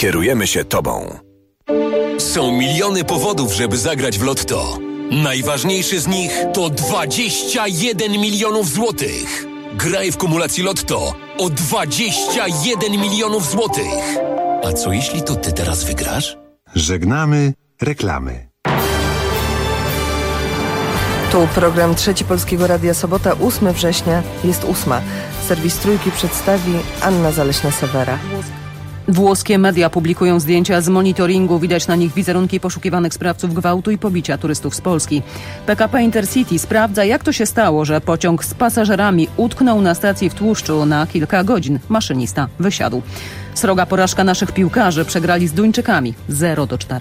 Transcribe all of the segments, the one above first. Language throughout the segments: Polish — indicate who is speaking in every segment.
Speaker 1: Kierujemy się Tobą.
Speaker 2: Są miliony powodów, żeby zagrać w Lotto. Najważniejszy z nich to 21 milionów złotych. Graj w kumulacji Lotto o 21 milionów złotych. A co jeśli to ty teraz wygrasz?
Speaker 3: Żegnamy reklamy.
Speaker 4: Tu program Trzeci Polskiego Radia, sobota 8 września, jest 8. Serwis Trójki przedstawi Anna Zaleśna-Sewera.
Speaker 5: Włoskie media publikują zdjęcia z monitoringu. Widać na nich wizerunki poszukiwanych sprawców gwałtu i pobicia turystów z Polski. PKP Intercity sprawdza, jak to się stało, że pociąg z pasażerami utknął na stacji w Tłuszczu na kilka godzin. Maszynista wysiadł. Sroga porażka naszych piłkarzy. Przegrali z Duńczykami 0-4.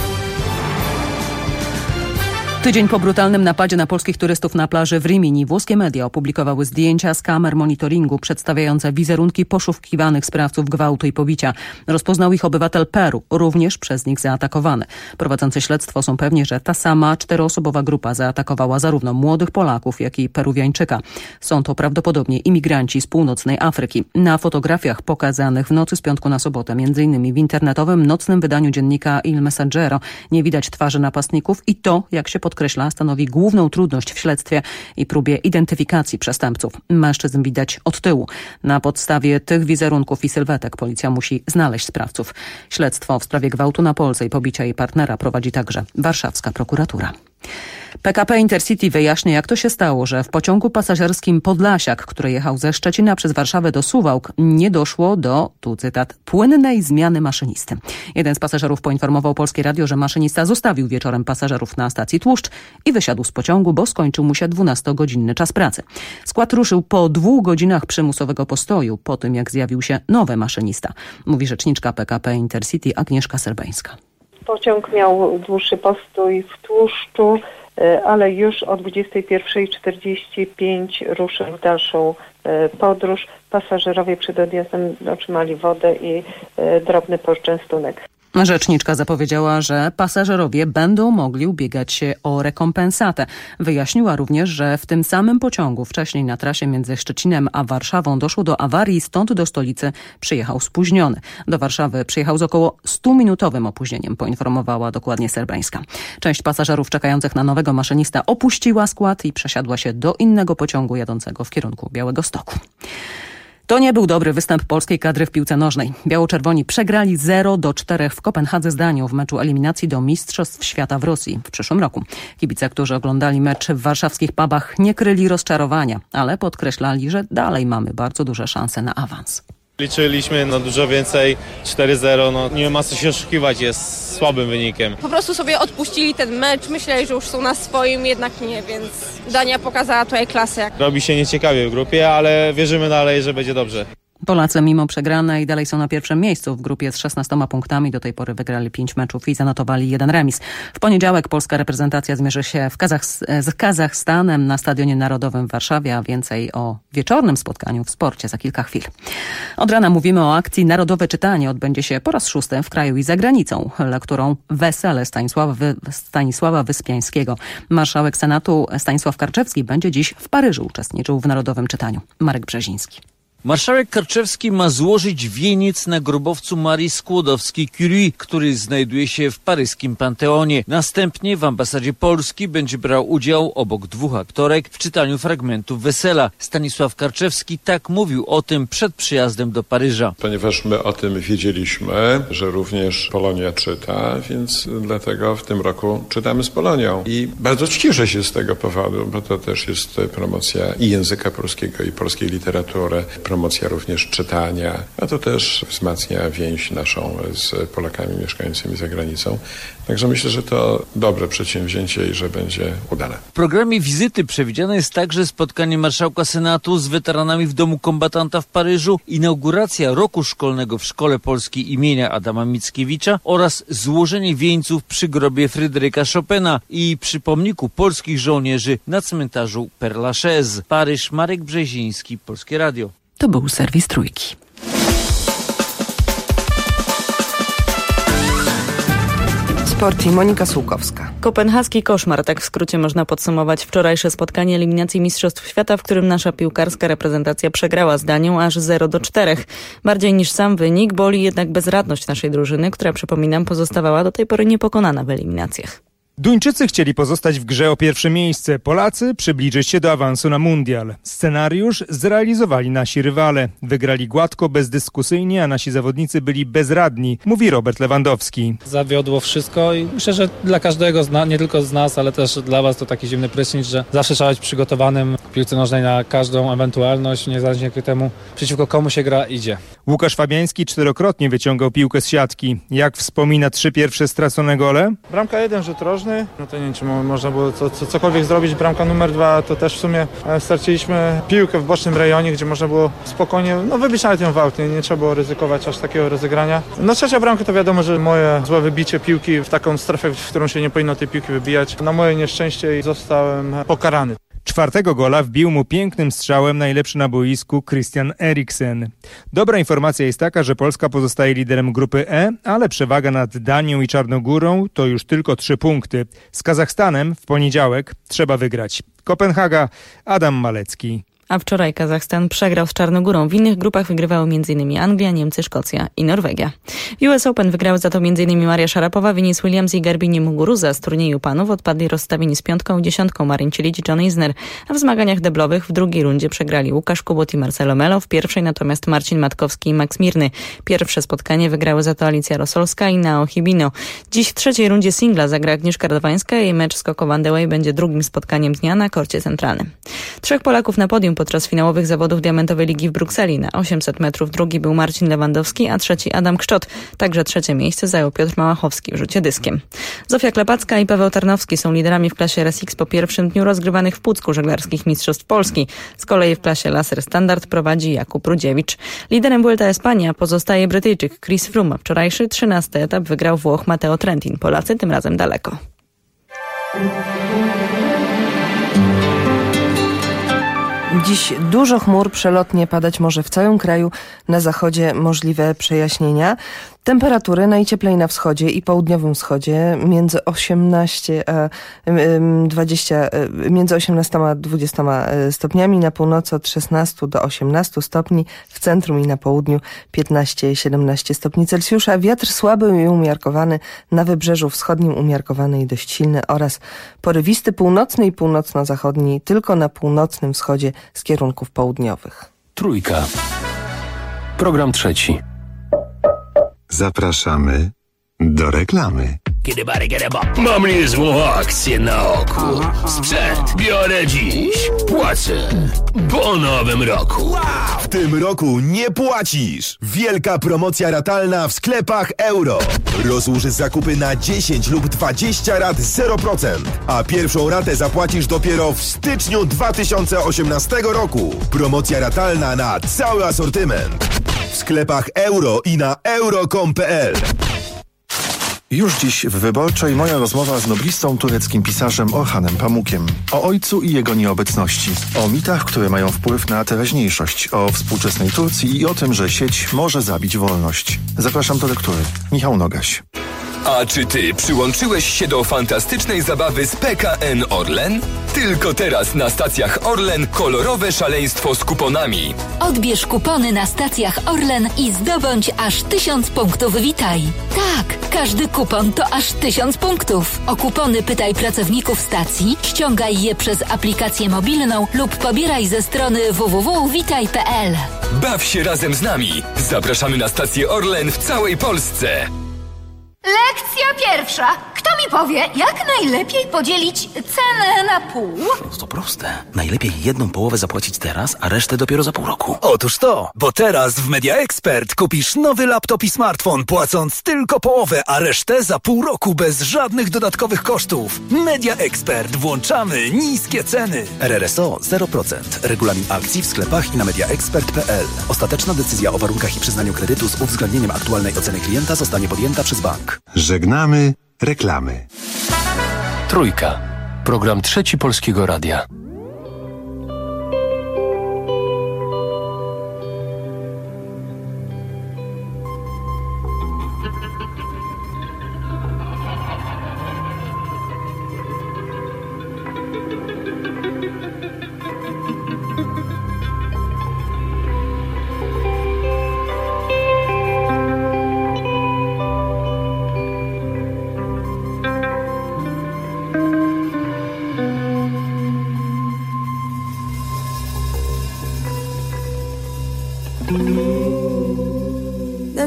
Speaker 5: Tydzień po brutalnym napadzie na polskich turystów na plaży w Rimini włoskie media opublikowały zdjęcia z kamer monitoringu przedstawiające wizerunki poszukiwanych sprawców gwałtu i pobicia. Rozpoznał ich obywatel Peru, również przez nich zaatakowany. Prowadzący śledztwo są pewni, że ta sama 4-osobowa grupa zaatakowała zarówno młodych Polaków, jak i Peruwiańczyka. Są to prawdopodobnie imigranci z północnej Afryki. Na fotografiach pokazanych w nocy z piątku na sobotę, m.in. w internetowym nocnym wydaniu dziennika Il Messaggero, nie widać twarzy napastników i to, jak się podkreśla, stanowi główną trudność w śledztwie i próbie identyfikacji przestępców. Mężczyzn widać od tyłu. Na podstawie tych wizerunków i sylwetek policja musi znaleźć sprawców. Śledztwo w sprawie gwałtu na Polce i pobicia jej partnera prowadzi także warszawska prokuratura. PKP Intercity wyjaśnia, jak to się stało, że w pociągu pasażerskim Podlasiak, który jechał ze Szczecina przez Warszawę do Suwałk, nie doszło do, tu cytat, płynnej zmiany maszynisty. Jeden z pasażerów poinformował Polskie Radio, że maszynista zostawił wieczorem pasażerów na stacji Tłuszcz i wysiadł z pociągu, bo skończył mu się 12-godzinny czas pracy. Skład ruszył po 2 godzinach przymusowego postoju, po tym jak zjawił się nowy maszynista, mówi rzeczniczka PKP Intercity Agnieszka Serbeńska.
Speaker 6: Pociąg miał dłuższy postój w Tłuszczu, ale już o 21:45 ruszył w dalszą podróż. Pasażerowie przed odjazdem otrzymali wodę i drobny poczęstunek.
Speaker 5: Rzeczniczka zapowiedziała, że pasażerowie będą mogli ubiegać się o rekompensatę. Wyjaśniła również, że w tym samym pociągu wcześniej na trasie między Szczecinem a Warszawą doszło do awarii, stąd do stolicy przyjechał spóźniony. Do Warszawy przyjechał z około 100-minutowym opóźnieniem, poinformowała dokładnie Serbeńska. Część pasażerów czekających na nowego maszynista opuściła skład i przesiadła się do innego pociągu jadącego w kierunku Białegostoku. To nie był dobry występ polskiej kadry w piłce nożnej. Biało-czerwoni przegrali 0-4 w Kopenhadze z Danią w meczu eliminacji do Mistrzostw Świata w Rosji w przyszłym roku. Kibice, którzy oglądali mecz w warszawskich pubach, nie kryli rozczarowania, ale podkreślali, że dalej mamy bardzo duże szanse na awans.
Speaker 7: Liczyliśmy na dużo więcej, 4-0, nie ma co się oszukiwać, jest słabym wynikiem.
Speaker 8: Po prostu sobie odpuścili ten mecz, myśleli, że już są na swoim, jednak nie, więc Dania pokazała tutaj klasę.
Speaker 7: Robi się nieciekawie w grupie, ale wierzymy dalej, że będzie dobrze.
Speaker 5: Polacy mimo przegranej dalej są na pierwszym miejscu w grupie z 16 punktami. Do tej pory wygrali 5 meczów i zanotowali 1 remis. W poniedziałek polska reprezentacja zmierzy się z Kazachstanem na Stadionie Narodowym w Warszawie, a więcej o wieczornym spotkaniu w sporcie za kilka chwil. Od rana mówimy o akcji Narodowe Czytanie. Odbędzie się po raz 6 w kraju i za granicą. Lekturą Wesele Stanisława Wyspiańskiego. Marszałek Senatu Stanisław Karczewski będzie dziś w Paryżu uczestniczył w Narodowym Czytaniu. Marek Brzeziński.
Speaker 9: Marszałek Karczewski ma złożyć wieniec na grobowcu Marii Skłodowskiej-Curie, który znajduje się w paryskim Panteonie. Następnie w ambasadzie Polski będzie brał udział obok 2 aktorek w czytaniu fragmentów Wesela. Stanisław Karczewski tak mówił o tym przed przyjazdem do Paryża.
Speaker 10: Ponieważ my o tym wiedzieliśmy, że również Polonia czyta, więc dlatego w tym roku czytamy z Polonią. I bardzo cieszę się z tego powodu, bo to też jest promocja i języka polskiego, i polskiej literatury. Promocja również czytania, a to też wzmacnia więź naszą z Polakami mieszkającymi za granicą. Także myślę, że to dobre przedsięwzięcie i że będzie udane.
Speaker 9: W programie wizyty przewidziane jest także spotkanie marszałka Senatu z weteranami w Domu Kombatanta w Paryżu, inauguracja roku szkolnego w Szkole Polskiej imienia Adama Mickiewicza oraz złożenie wieńców przy grobie Fryderyka Chopina i przy pomniku polskich żołnierzy na cmentarzu Père Lachaise. Paryż, Marek Brzeziński, Polskie Radio.
Speaker 5: To był serwis Trójki.
Speaker 4: Sport i Monika Sułkowska.
Speaker 1: Kopenhaski koszmar, tak w skrócie można podsumować wczorajsze spotkanie eliminacji Mistrzostw Świata, w którym nasza piłkarska reprezentacja przegrała z Danią aż 0-4. Bardziej niż sam wynik boli jednak bezradność naszej drużyny, która, przypominam, pozostawała do tej pory niepokonana w eliminacjach.
Speaker 11: Duńczycy chcieli pozostać w grze o pierwsze miejsce. Polacy przybliżyć się do awansu na mundial. Scenariusz zrealizowali nasi rywale. Wygrali gładko, bezdyskusyjnie, a nasi zawodnicy byli bezradni, mówi Robert Lewandowski.
Speaker 12: Zawiodło wszystko i myślę, że dla każdego, nie tylko z nas, ale też dla was to taki zimny prysznic, że zawsze trzeba być przygotowanym w piłce nożnej na każdą ewentualność, niezależnie od temu, przeciwko komu się gra, idzie.
Speaker 11: Łukasz Fabiański 4-krotnie wyciągał piłkę z siatki. Jak wspomina 3 pierwsze stracone gole?
Speaker 13: Bramka 1, rzut rożny. No to nie wiem, czy można było cokolwiek zrobić. Bramka numer 2 to też w sumie straciliśmy piłkę w bocznym rejonie, gdzie można było spokojnie wybić nawet ją w aut. Nie trzeba było ryzykować aż takiego rozegrania. No trzecia bramka to wiadomo, że moje złe wybicie piłki w taką strefę, w którą się nie powinno tej piłki wybijać. Na moje nieszczęście zostałem pokarany.
Speaker 11: 4. gola wbił mu pięknym strzałem najlepszy na boisku Christian Eriksen. Dobra informacja jest taka, że Polska pozostaje liderem grupy E, ale przewaga nad Danią i Czarnogórą to już tylko 3 punkty. Z Kazachstanem w poniedziałek trzeba wygrać. Kopenhaga, Adam Malecki.
Speaker 1: A wczoraj Kazachstan przegrał z Czarnogórą. W innych grupach wygrywały m.in. Anglia, Niemcy, Szkocja i Norwegia. W US Open wygrały za to m.in. Maria Szarapowa, Venus Williams i Garbine Muguruza. Z turnieju panów odpadli rozstawieni z 5. i 10. Marin Cilic i John Isner. A w zmaganiach deblowych w drugiej rundzie przegrali Łukasz Kubot i Marcelo Melo, w pierwszej natomiast Marcin Matkowski i Max Mirny. Pierwsze spotkanie wygrały za to Alicja Rosolska i Nao Hibino. Dziś w trzeciej rundzie singla zagra Agnieszka Radwańska. Jej mecz z Coco Vandeweghe będzie drugim spotkaniem dnia na korcie centralnym. 3 Polaków na podium podczas finałowych zawodów Diamentowej Ligi w Brukseli. Na 800 metrów drugi był Marcin Lewandowski, a trzeci Adam Kszczot. Także trzecie miejsce zajął Piotr Małachowski w rzucie dyskiem. Zofia Klepacka i Paweł Tarnowski są liderami w klasie RSX po pierwszym dniu rozgrywanych w Pucku żeglarskich Mistrzostw Polski. Z kolei w klasie Laser Standard prowadzi Jakub Rudziewicz. Liderem Vuelta Espania pozostaje Brytyjczyk Chris Froome. Wczorajszy 13. etap wygrał Włoch Matteo Trentin. Polacy tym razem daleko.
Speaker 4: Dziś dużo chmur, przelotnie padać może w całym kraju, na zachodzie możliwe przejaśnienia. Temperatury najcieplej na wschodzie i południowym wschodzie między 18 a 20 stopniami, na północy od 16 do 18 stopni, w centrum i na południu 15-17 stopni Celsjusza. Wiatr słaby i umiarkowany, na wybrzeżu wschodnim umiarkowany i dość silny oraz porywisty północny i północno-zachodni, tylko na północnym wschodzie z kierunków południowych.
Speaker 2: Trójka. Program trzeci.
Speaker 3: Zapraszamy do reklamy.
Speaker 2: Mam niezłą akcję na oku. Sprzęt biorę dziś. Płacę po nowym roku.
Speaker 14: W tym roku nie płacisz. Wielka promocja ratalna w sklepach Euro. Rozłóż zakupy na 10 lub 20 rat 0%, a pierwszą ratę zapłacisz dopiero w styczniu 2018 roku. Promocja ratalna na cały asortyment. W sklepach Euro i na euro.com.pl.
Speaker 15: Już dziś w Wyborczej moja rozmowa z noblistą tureckim pisarzem Orhanem Pamukiem. O ojcu i jego nieobecności. O mitach, które mają wpływ na teraźniejszość. O współczesnej Turcji i o tym, że sieć może zabić wolność. Zapraszam do lektury. Michał Nogaś.
Speaker 16: A czy ty przyłączyłeś się do fantastycznej zabawy z PKN Orlen? Tylko teraz na stacjach Orlen kolorowe szaleństwo z kuponami.
Speaker 17: Odbierz kupony na stacjach Orlen i zdobądź aż 1000 punktów Witaj. Tak, każdy kupon to aż 1000 punktów. O kupony pytaj pracowników stacji, ściągaj je przez aplikację mobilną lub pobieraj ze strony www.witaj.pl.
Speaker 16: Baw się razem z nami. Zapraszamy na stację Orlen w całej Polsce.
Speaker 18: Lekcja pierwsza. Kto mi powie, jak najlepiej podzielić cenę na pół?
Speaker 19: To proste. Najlepiej jedną połowę zapłacić teraz, a resztę dopiero za pół roku. Otóż to, bo teraz w Media Expert kupisz nowy laptop i smartfon, płacąc tylko połowę, a resztę za pół roku bez żadnych dodatkowych kosztów. Media Expert. Włączamy niskie ceny. RRSO 0%. Regulamin akcji w sklepach i na mediaexpert.pl. Ostateczna decyzja o warunkach i przyznaniu kredytu z uwzględnieniem aktualnej oceny klienta zostanie podjęta przez bank.
Speaker 3: Żegnamy reklamy.
Speaker 2: Trójka. Program trzeci Polskiego Radia.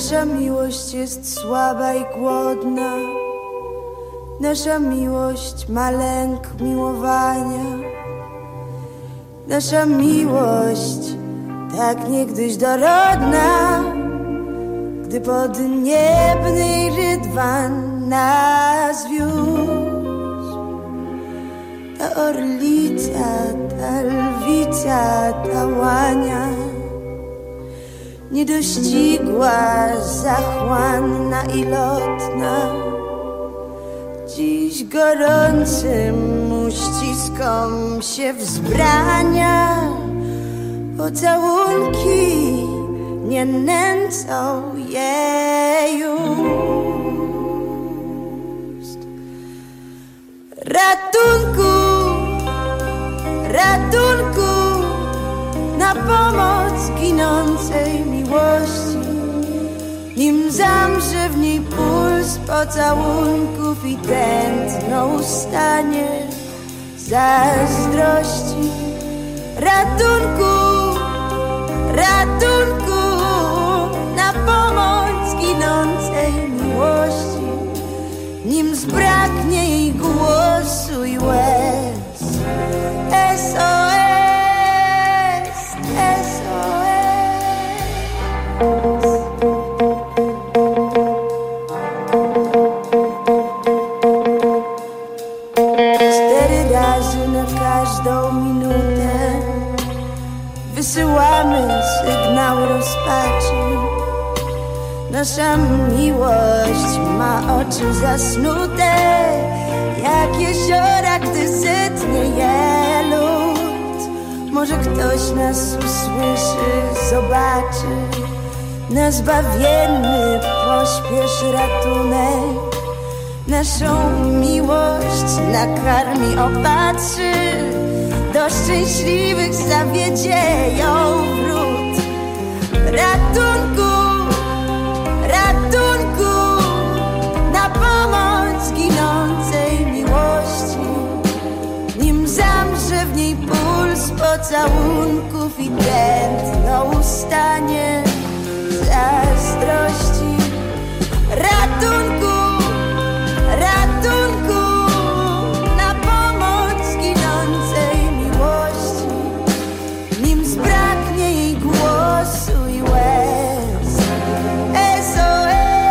Speaker 20: Nasza miłość jest słaba i głodna. Nasza miłość ma lęk miłowania. Nasza miłość tak niegdyś dorodna, gdy podniebny rydwan nas wiózł. Ta orlica, ta lwica, ta łania, niedościgła, zachłanna i lotna, dziś gorącym uściskom się wzbrania. Pocałunki nie nęcą jej ust. Ratunku, ratunku, na pomoc ginącej miłości, nim zamrze w niej puls pocałunków i tętno ustanie zazdrości. Ratunku, ratunku, na pomoc ginącej miłości, nim zbraknie jej głosu i łez. SOS, SOS. 4 razy na każdą minutę wysyłamy sygnał rozpaczy. Nasza miłość ma oczy zasnute jak jeziora, gdy zetnie je lód. Może ktoś nas usłyszy, zobaczy, na zbawienny pośpiesz ratunek. Naszą miłość nakarmi, opatrzy, do szczęśliwych zawiedzie ją wrót. Ratunku, ratunku, na pomoc ginącej miłości, nim zamrze w niej puls pocałunków i tętno ustanie zazdrości. Ratunku, ratunku, na pomoc ginącej miłości, nim zbraknie jej głosu i łez. SOS,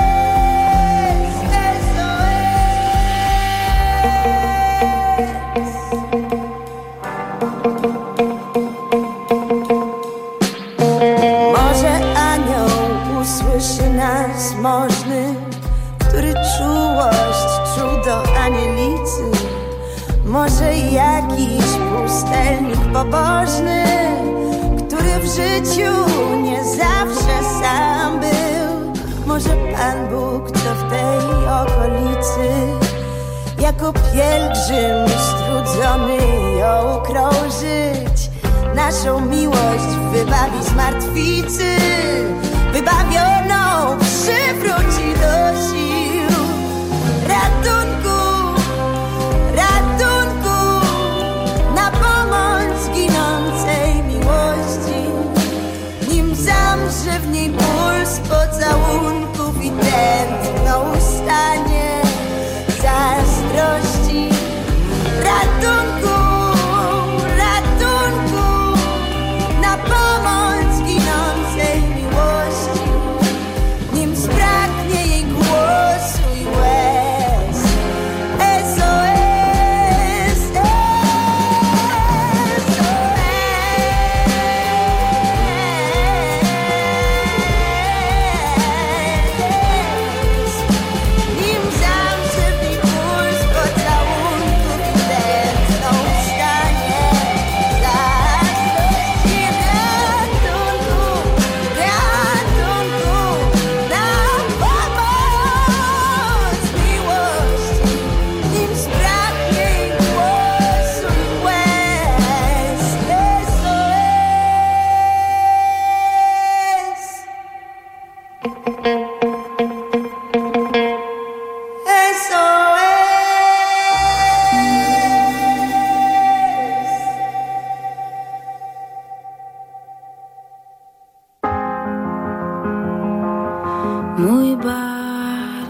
Speaker 20: Może anioł usłyszy nas możny, który czułość czuł do anielicy. Może jakiś pustelnik pobożny, który w życiu nie zawsze sam był. Może Pan Bóg, co w tej okolicy, jako pielgrzym strudzony ją krążyć, naszą miłość wybawi z martwicy, wybawioną przywróci do sił. Ratunku, ratunku, na pomoc ginącej miłości, nim zamrze w niej puls pocałunków i tętno ustanie zazdrości. Ratunku, ratunku, na pomoc ginącej miłości, nim zbraknie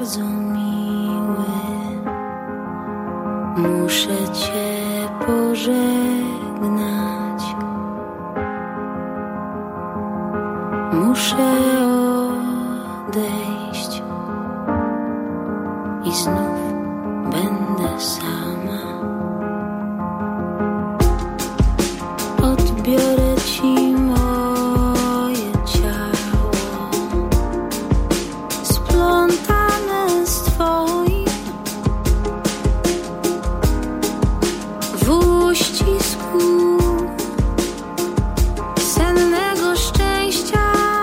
Speaker 20: bardzo miły. Muszę cię pożegnać. Muszę odejść i znów będę sama. Odbiorę ci moje ciało, splątane z twoim w uścisku sennego szczęścia.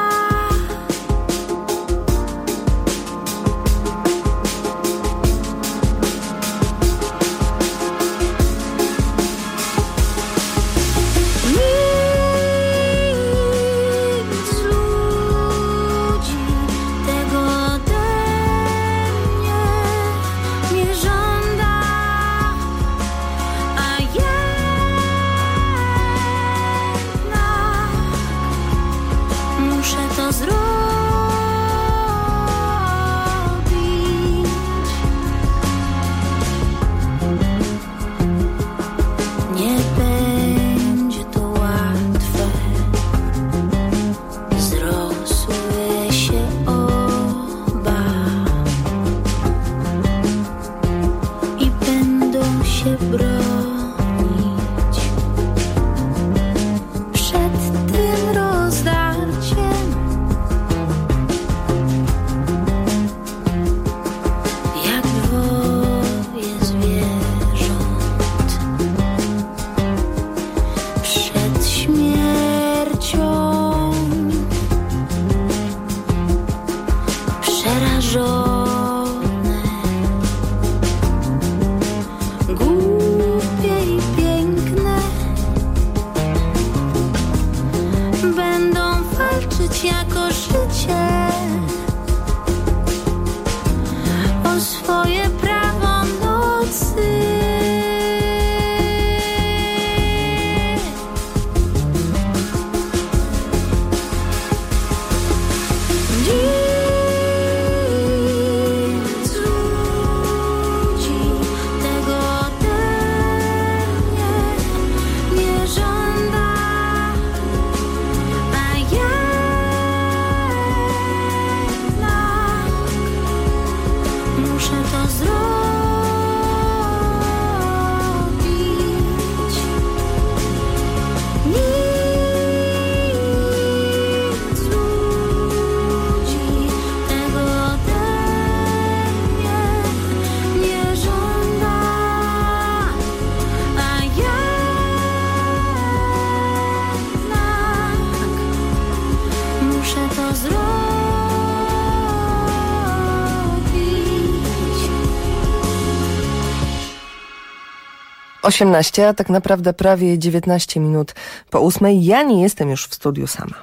Speaker 4: Osiemnaście, a tak naprawdę prawie 19 minut po 8. Ja nie jestem już w studiu sama.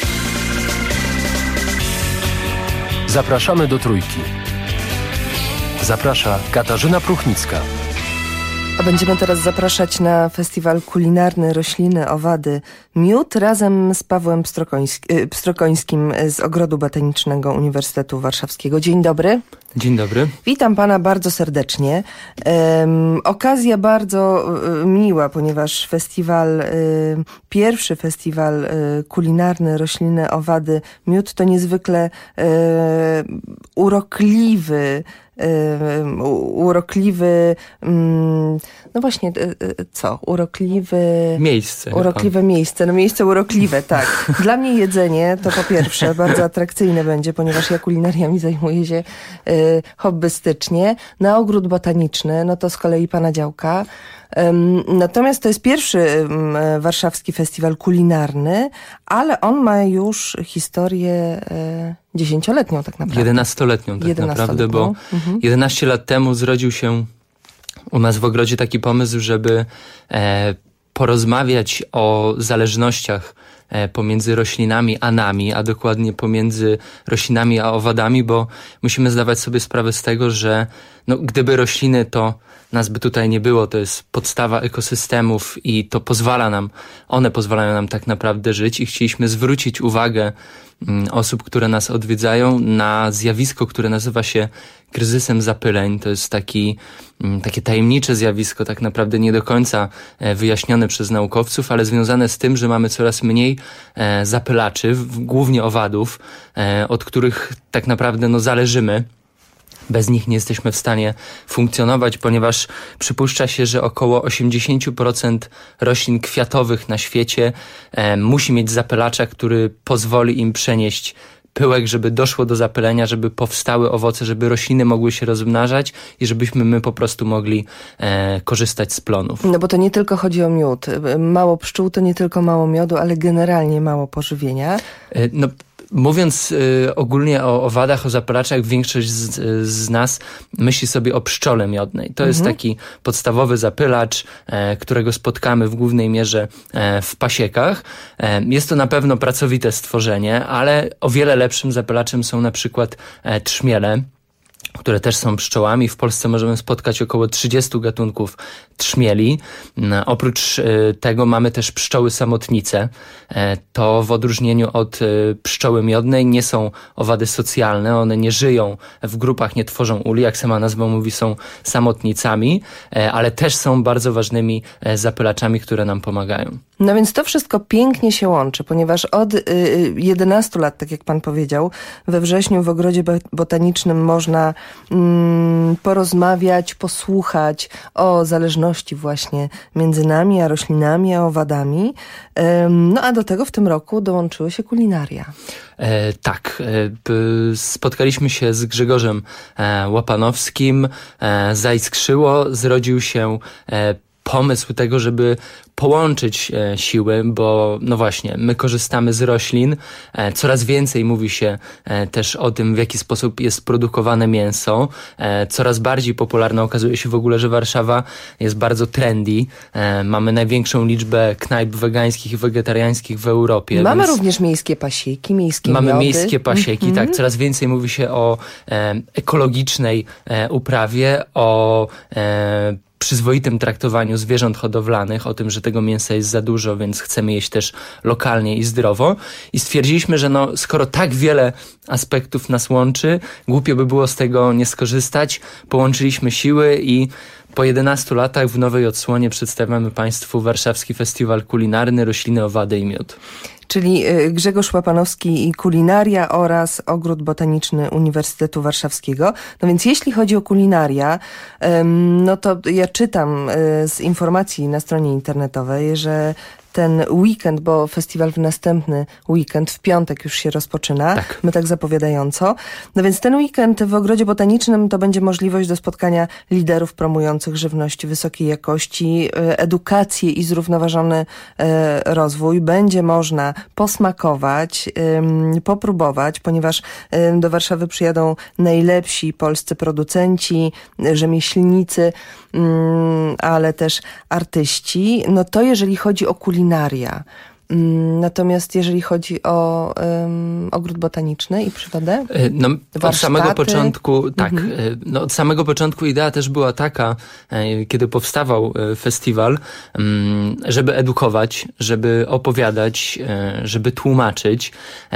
Speaker 21: Zapraszamy do Trójki. Zaprasza Katarzyna Pruchnicka.
Speaker 4: A będziemy teraz zapraszać na festiwal kulinarny Rośliny, Owady, Miód razem z Pawłem Pstrokońskim z Ogrodu Botanicznego Uniwersytetu Warszawskiego. Dzień dobry.
Speaker 22: Dzień dobry.
Speaker 4: Witam pana bardzo serdecznie. Okazja bardzo miła, ponieważ festiwal, pierwszy festiwal kulinarny Rośliny, Owady, Miód to niezwykle urokliwy, no właśnie, co? Urokliwe miejsce. No miejsce urokliwe, tak. Dla mnie jedzenie to po pierwsze bardzo atrakcyjne będzie, ponieważ ja kulinariami zajmuję się hobbystycznie. Na Ogród Botaniczny, no to z kolei pana działka. Natomiast to jest pierwszy warszawski festiwal kulinarny, ale on ma już historię 10-letnią tak naprawdę.
Speaker 22: 11-letnią tak naprawdę, bo 11 lat temu zrodził się u nas w ogrodzie taki pomysł, żeby porozmawiać o zależnościach pomiędzy roślinami a nami, a dokładnie pomiędzy roślinami a owadami, bo musimy zdawać sobie sprawę z tego, że no, gdyby rośliny, to nas by tutaj nie było, to jest podstawa ekosystemów i to one pozwalają nam tak naprawdę żyć i chcieliśmy zwrócić uwagę osób, które nas odwiedzają, na zjawisko, które nazywa się kryzysem zapyleń. To jest takie tajemnicze zjawisko, tak naprawdę nie do końca wyjaśnione przez naukowców, ale związane z tym, że mamy coraz mniej zapylaczy, głównie owadów, od których tak naprawdę zależymy. Bez nich nie jesteśmy w stanie funkcjonować, ponieważ przypuszcza się, że około 80% roślin kwiatowych na świecie musi mieć zapylacza, który pozwoli im przenieść pyłek, żeby doszło do zapylenia, żeby powstały owoce, żeby rośliny mogły się rozmnażać i żebyśmy my po prostu mogli korzystać z plonów.
Speaker 4: No bo to nie tylko chodzi o miód. Mało pszczół to nie tylko mało miodu, ale generalnie mało pożywienia.
Speaker 22: Mówiąc ogólnie o owadach, o zapylaczach, większość z nas myśli sobie o pszczole miodnej. To jest taki podstawowy zapylacz, którego spotkamy w głównej mierze w pasiekach. Jest to na pewno pracowite stworzenie, ale o wiele lepszym zapylaczem są na przykład trzmiele, które też są pszczołami. W Polsce możemy spotkać około 30 gatunków trzmieli. Oprócz tego mamy też pszczoły samotnice. To w odróżnieniu od pszczoły miodnej nie są owady socjalne. One nie żyją w grupach, nie tworzą uli. Jak sama nazwa mówi, są samotnicami, ale też są bardzo ważnymi zapylaczami, które nam pomagają.
Speaker 4: No więc to wszystko pięknie się łączy, ponieważ od 11 lat, tak jak pan powiedział, we wrześniu w Ogrodzie Botanicznym można porozmawiać, posłuchać o zależności właśnie między nami a roślinami, a owadami. No a do tego w tym roku dołączyły się kulinaria.
Speaker 22: Tak, spotkaliśmy się z Grzegorzem Łapanowskim, zaiskrzyło, zrodził się pomysł tego, żeby połączyć siły, bo no właśnie, my korzystamy z roślin. Coraz więcej mówi się też o tym, w jaki sposób jest produkowane mięso. Coraz bardziej popularne okazuje się w ogóle, że Warszawa jest bardzo trendy. Mamy największą liczbę knajp wegańskich i wegetariańskich w Europie.
Speaker 4: Mamy również miejskie pasieki, miejskie
Speaker 22: Mamy
Speaker 4: miody.
Speaker 22: miejskie pasieki, tak. Coraz więcej mówi się o ekologicznej uprawie, o przyzwoitym traktowaniu zwierząt hodowlanych, o tym, że tego mięsa jest za dużo, więc chcemy jeść też lokalnie i zdrowo. I stwierdziliśmy, że skoro tak wiele aspektów nas łączy, głupio by było z tego nie skorzystać. Połączyliśmy siły i po 11 latach w nowej odsłonie przedstawiamy Państwu Warszawski Festiwal Kulinarny Rośliny, Owady i Miód.
Speaker 4: Czyli Grzegorz Łapanowski i kulinaria oraz Ogród Botaniczny Uniwersytetu Warszawskiego. No więc jeśli chodzi o kulinaria, no to ja czytam z informacji na stronie internetowej, że ten weekend, bo festiwal w następny weekend, w piątek już się rozpoczyna, tak. My tak zapowiadająco. No więc ten weekend w Ogrodzie Botanicznym to będzie możliwość do spotkania liderów promujących żywność wysokiej jakości, edukację i zrównoważony rozwój. Będzie można posmakować, popróbować, ponieważ do Warszawy przyjadą najlepsi polscy producenci, rzemieślnicy, ale też artyści. No to jeżeli chodzi o kulinaria. Natomiast jeżeli chodzi o ogród botaniczny i przyrodę?
Speaker 22: Od samego początku, tak. Od samego początku idea też była taka, kiedy powstawał festiwal, żeby edukować, żeby opowiadać, żeby tłumaczyć.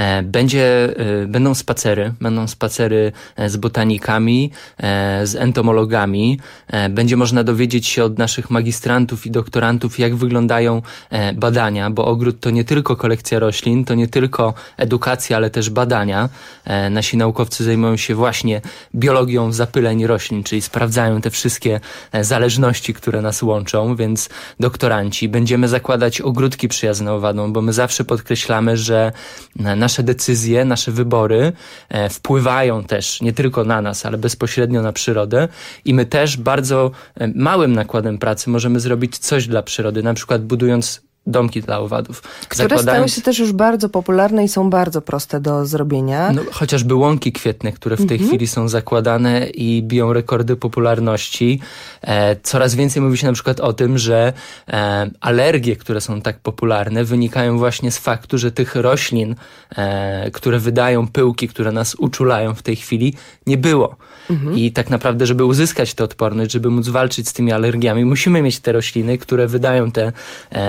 Speaker 22: Będą spacery z botanikami, z entomologami. Będzie można dowiedzieć się od naszych magistrantów i doktorantów, jak wyglądają badania, bo ogród to nie tylko kolekcja roślin, to nie tylko edukacja, ale też badania. Nasi naukowcy zajmują się właśnie biologią zapyleń roślin, czyli sprawdzają te wszystkie zależności, które nas łączą, więc doktoranci. Będziemy zakładać ogródki przyjazne owadom, bo my zawsze podkreślamy, że nasze decyzje, nasze wybory wpływają też nie tylko na nas, ale bezpośrednio na przyrodę i my też bardzo małym nakładem pracy możemy zrobić coś dla przyrody, na przykład budując domki dla owadów.
Speaker 4: Które stały się też już bardzo popularne i są bardzo proste do zrobienia.
Speaker 22: Chociażby łąki kwietne, które w tej chwili są zakładane i biją rekordy popularności. Coraz więcej mówi się na przykład o tym, że alergie, które są tak popularne, wynikają właśnie z faktu, że tych roślin, które wydają pyłki, które nas uczulają w tej chwili, nie było. I tak naprawdę, żeby uzyskać tę odporność, żeby móc walczyć z tymi alergiami, musimy mieć te rośliny, które wydają te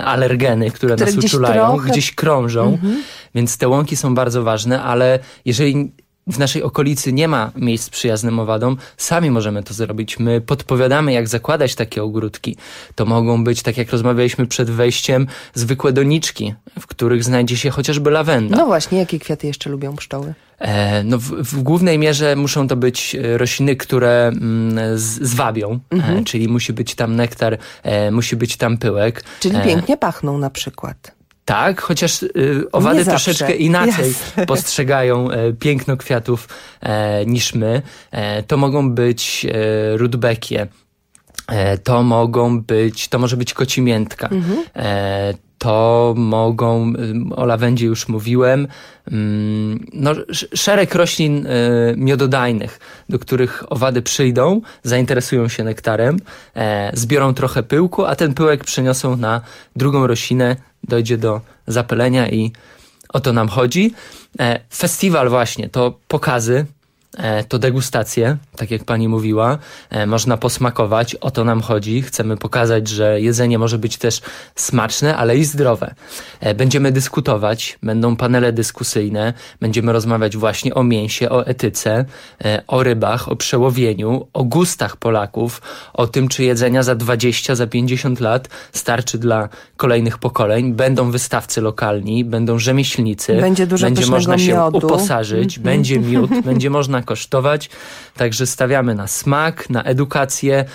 Speaker 22: alergeny, które nas uczulają, gdzieś krążą, więc te łąki są bardzo ważne, ale jeżeli w naszej okolicy nie ma miejsc przyjaznym owadom, sami możemy to zrobić. My podpowiadamy, jak zakładać takie ogródki. To mogą być, tak jak rozmawialiśmy przed wejściem, zwykłe doniczki, w których znajdzie się chociażby lawenda.
Speaker 4: No właśnie, jakie kwiaty jeszcze lubią pszczoły?
Speaker 22: No w głównej mierze muszą to być rośliny, które zwabią, czyli musi być tam nektar, musi być tam pyłek.
Speaker 4: Czyli pięknie pachną na przykład.
Speaker 22: Tak, chociaż owady troszeczkę inaczej postrzegają piękno kwiatów niż my. To mogą być rudbekie, to może być kocimiętka, to mogą, o lawendzie już mówiłem, no, szereg roślin miododajnych, do których owady przyjdą, zainteresują się nektarem, zbiorą trochę pyłku, a ten pyłek przeniosą na drugą roślinę, dojdzie do zapylenia i o to nam chodzi. Festiwal właśnie to pokazy, to degustacje, tak jak pani mówiła, można posmakować, o to nam chodzi. Chcemy pokazać, że jedzenie może być też smaczne, ale i zdrowe. Będziemy dyskutować, będą panele dyskusyjne, będziemy rozmawiać właśnie o mięsie, o etyce, o rybach, o przełowieniu, o gustach Polaków, o tym, czy jedzenia za 20, za 50 lat starczy dla kolejnych pokoleń. Będą wystawcy lokalni, będą rzemieślnicy, będzie można się uposażyć, będzie miód, będzie można kosztować, także stawiamy na smak, na edukację,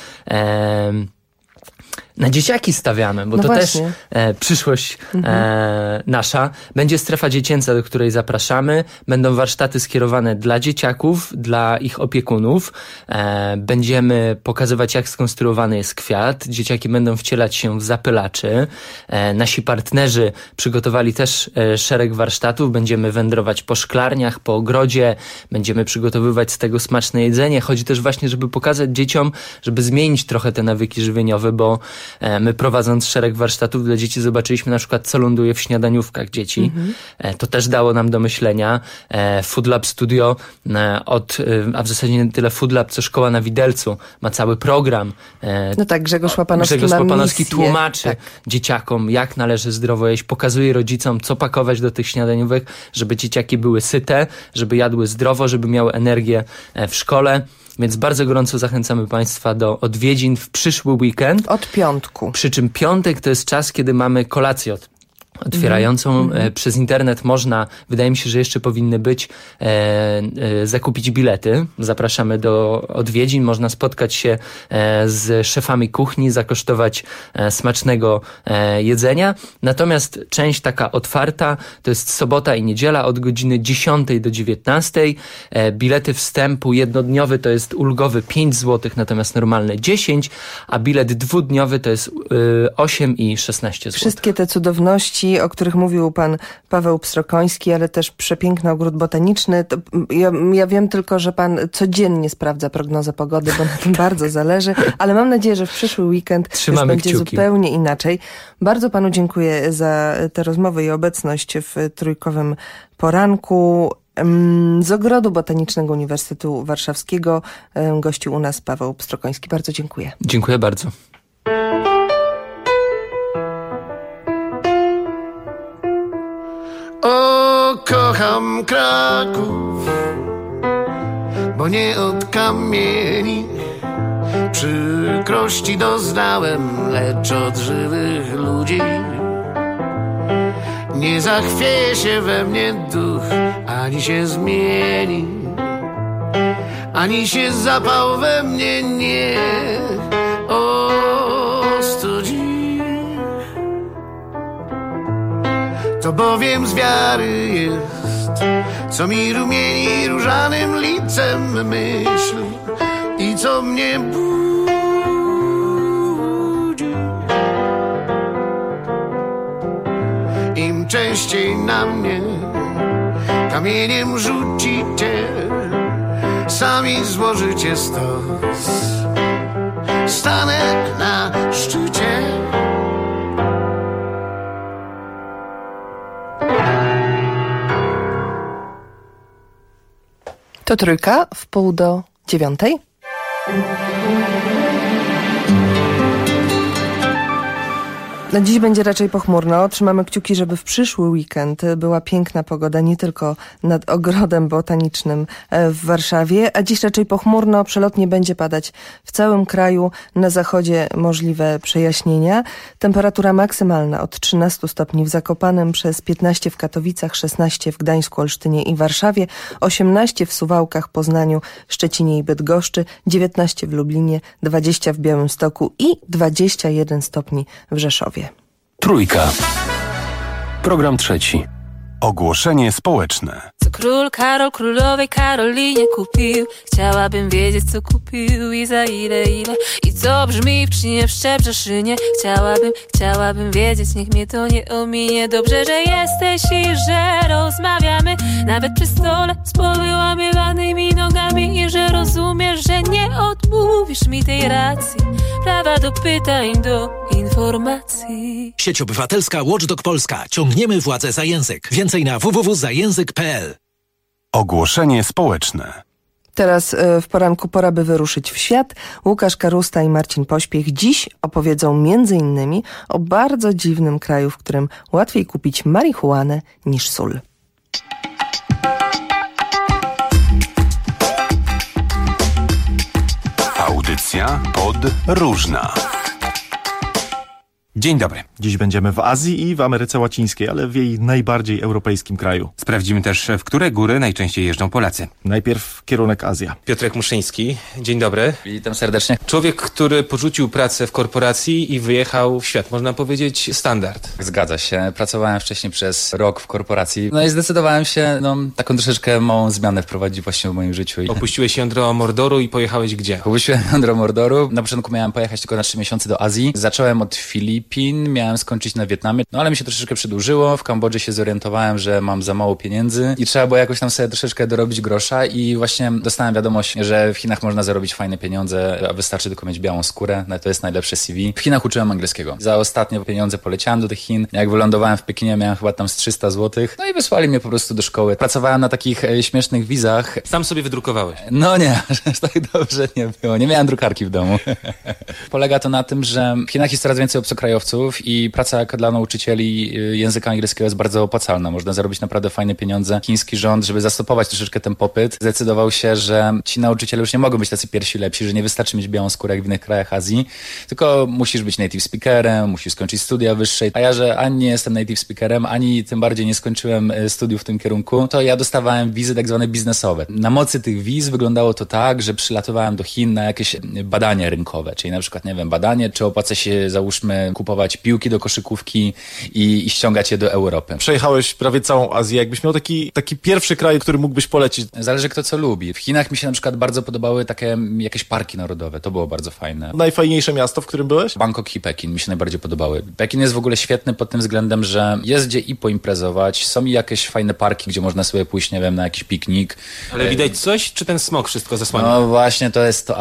Speaker 22: na dzieciaki stawiamy, bo to właśnie też przyszłość nasza. Będzie strefa dziecięca, do której zapraszamy. Będą warsztaty skierowane dla dzieciaków, dla ich opiekunów. Będziemy pokazywać, jak skonstruowany jest kwiat. Dzieciaki będą wcielać się w zapylaczy. Nasi partnerzy przygotowali też szereg warsztatów. Będziemy wędrować po szklarniach, po ogrodzie. Będziemy przygotowywać z tego smaczne jedzenie. Chodzi też właśnie, żeby pokazać dzieciom, żeby zmienić trochę te nawyki żywieniowe, bo my prowadząc szereg warsztatów dla dzieci zobaczyliśmy na przykład, co ląduje w śniadaniówkach dzieci. To też dało nam do myślenia. Food Lab Studio a w zasadzie nie tyle Food Lab, co Szkoła na Widelcu ma cały program.
Speaker 4: No tak, Grzegorz Łapanowski
Speaker 22: tłumaczy dzieciakom, jak należy zdrowo jeść, pokazuje rodzicom, co pakować do tych śniadaniówek, żeby dzieciaki były syte, żeby jadły zdrowo, żeby miały energię w szkole. Więc bardzo gorąco zachęcamy Państwa do odwiedzin w przyszły weekend.
Speaker 4: Od piątku.
Speaker 22: Przy czym piątek to jest czas, kiedy mamy kolację otwierającą. Przez internet można, wydaje mi się, że jeszcze powinny być, zakupić bilety. Zapraszamy do odwiedzin. Można spotkać się z szefami kuchni, zakosztować smacznego jedzenia. Natomiast część taka otwarta to jest sobota i niedziela od godziny 10 do 19. Bilety wstępu jednodniowy to jest ulgowy 5 zł, natomiast normalny 10, a bilet dwudniowy to jest 8 i 16 zł.
Speaker 4: Wszystkie te cudowności, o których mówił pan Paweł Pstrokoński, ale też przepiękny ogród botaniczny. To ja wiem tylko, że pan codziennie sprawdza prognozę pogody, bo na tym bardzo zależy, ale mam nadzieję, że w przyszły weekend będzie zupełnie inaczej. Bardzo panu dziękuję za tę rozmowę i obecność w trójkowym poranku. Z Ogrodu Botanicznego Uniwersytetu Warszawskiego gościł u nas Paweł Pstrokoński. Bardzo dziękuję.
Speaker 22: Dziękuję bardzo.
Speaker 6: O, kocham Kraków, bo nie od kamieni przykrości doznałem, lecz od żywych ludzi. Nie zachwieje się we mnie duch, ani się zmieni, ani się zapał we mnie nie ostudzi. To bowiem z wiary jest, co mi rumieni różanym licem myśl i co mnie budzi. Im częściej na mnie kamieniem rzucicie, sami złożycie stos, stanę na szczycie.
Speaker 4: To Trójka w 8:45. Dziś będzie raczej pochmurno. Trzymamy kciuki, żeby w przyszły weekend była piękna pogoda, nie tylko nad Ogrodem Botanicznym w Warszawie, a dziś raczej pochmurno. Przelotnie będzie padać w całym kraju. Na zachodzie możliwe przejaśnienia. Temperatura maksymalna od 13 stopni w Zakopanem, przez 15 w Katowicach, 16 w Gdańsku, Olsztynie i Warszawie, 18 w Suwałkach, Poznaniu, Szczecinie i Bydgoszczy, 19 w Lublinie, 20 w Białymstoku i 21 stopni w Rzeszowie.
Speaker 2: Trójka. Program trzeci.
Speaker 3: Ogłoszenie społeczne.
Speaker 20: Co król Karol królowej Karolinie kupił? Chciałabym wiedzieć, co kupił i za ile. I co brzmi w czynie w Szczebrzeszynie. Chciałabym wiedzieć, niech mnie to nie ominie. Dobrze, że jesteś i że rozmawiamy, nawet przy stole z powyłamywanymi nogami. I że rozumiesz, że nie odmówisz mi tej racji, prawa do pytań, do informacji.
Speaker 19: Sieć Obywatelska Watchdog Polska. Ciągniemy władzę za język. Więcej na www.zajęzyk.pl.
Speaker 3: Ogłoszenie społeczne.
Speaker 4: Teraz w poranku pora by wyruszyć w świat. Łukasz Karusta i Marcin Pośpiech dziś opowiedzą m.in. o bardzo dziwnym kraju, w którym łatwiej kupić marihuanę niż sól.
Speaker 3: Audycja podróżna.
Speaker 8: Dzień dobry.
Speaker 21: Dziś będziemy w Azji i w Ameryce Łacińskiej, ale w jej najbardziej europejskim kraju.
Speaker 8: Sprawdzimy też, w które góry najczęściej jeżdżą Polacy.
Speaker 21: Najpierw kierunek Azja.
Speaker 8: Piotrek Muszyński, dzień dobry.
Speaker 22: Witam serdecznie.
Speaker 8: Człowiek, który porzucił pracę w korporacji i wyjechał w świat, można powiedzieć standard.
Speaker 22: Zgadza się. Pracowałem wcześniej przez rok w korporacji. No i zdecydowałem się, taką troszeczkę małą zmianę wprowadzić właśnie w moim życiu.
Speaker 8: Opuściłeś jądro Mordoru i pojechałeś gdzie?
Speaker 22: Opuściłem jądro Mordoru. Na początku miałem pojechać tylko na 3 miesiące do Azji. Zacząłem od Filipin, miałem skończyć na Wietnamie, ale mi się troszeczkę przedłużyło. W Kambodży się zorientowałem, że mam za mało pieniędzy i trzeba było jakoś tam sobie troszeczkę dorobić grosza i właśnie dostałem wiadomość, że w Chinach można zarobić fajne pieniądze, a wystarczy tylko mieć białą skórę. To jest najlepsze CV. W Chinach uczyłem angielskiego. Za ostatnie pieniądze poleciałem do tych Chin. Jak wylądowałem w Pekinie, miałem chyba tam z 300 zł. No i wysłali mnie po prostu do szkoły. Pracowałem na takich śmiesznych wizach.
Speaker 8: Sam sobie wydrukowałeś?
Speaker 22: No nie, aż tak dobrze nie było. Nie miałem drukarki w domu. Polega to na tym, że w Chinach jest coraz więcej obcokrajowców i praca jak dla nauczycieli języka angielskiego jest bardzo opłacalna. Można zarobić naprawdę fajne pieniądze. Chiński rząd, żeby zastopować troszeczkę ten popyt, zdecydował się, że ci nauczyciele już nie mogą być tacy pierwsi lepsi, że nie wystarczy mieć białą skórę jak w innych krajach Azji, tylko musisz być native speakerem, musisz skończyć studia wyższe. A ja, że ani nie jestem native speakerem, ani tym bardziej nie skończyłem studiów w tym kierunku, to ja dostawałem wizy tak zwane biznesowe. Na mocy tych wiz wyglądało to tak, że przylatowałem do Chin na jakieś badania rynkowe, czyli na przykład, badanie, czy opłaca się, załóżmy, kupować piłki do koszykówki i ściągać je do Europy.
Speaker 21: Przejechałeś prawie całą Azję. Jakbyś miał taki pierwszy kraj, który mógłbyś polecić?
Speaker 22: Zależy kto co lubi. W Chinach mi się na przykład bardzo podobały takie jakieś parki narodowe. To było bardzo fajne.
Speaker 21: Najfajniejsze miasto, w którym byłeś?
Speaker 22: Bangkok i Pekin mi się najbardziej podobały. Pekin jest w ogóle świetny pod tym względem, że jest gdzie i poimprezować. Są i jakieś fajne parki, gdzie można sobie pójść, na jakiś piknik.
Speaker 8: Ale widać coś, czy ten smog wszystko zasłania?
Speaker 22: No właśnie to jest to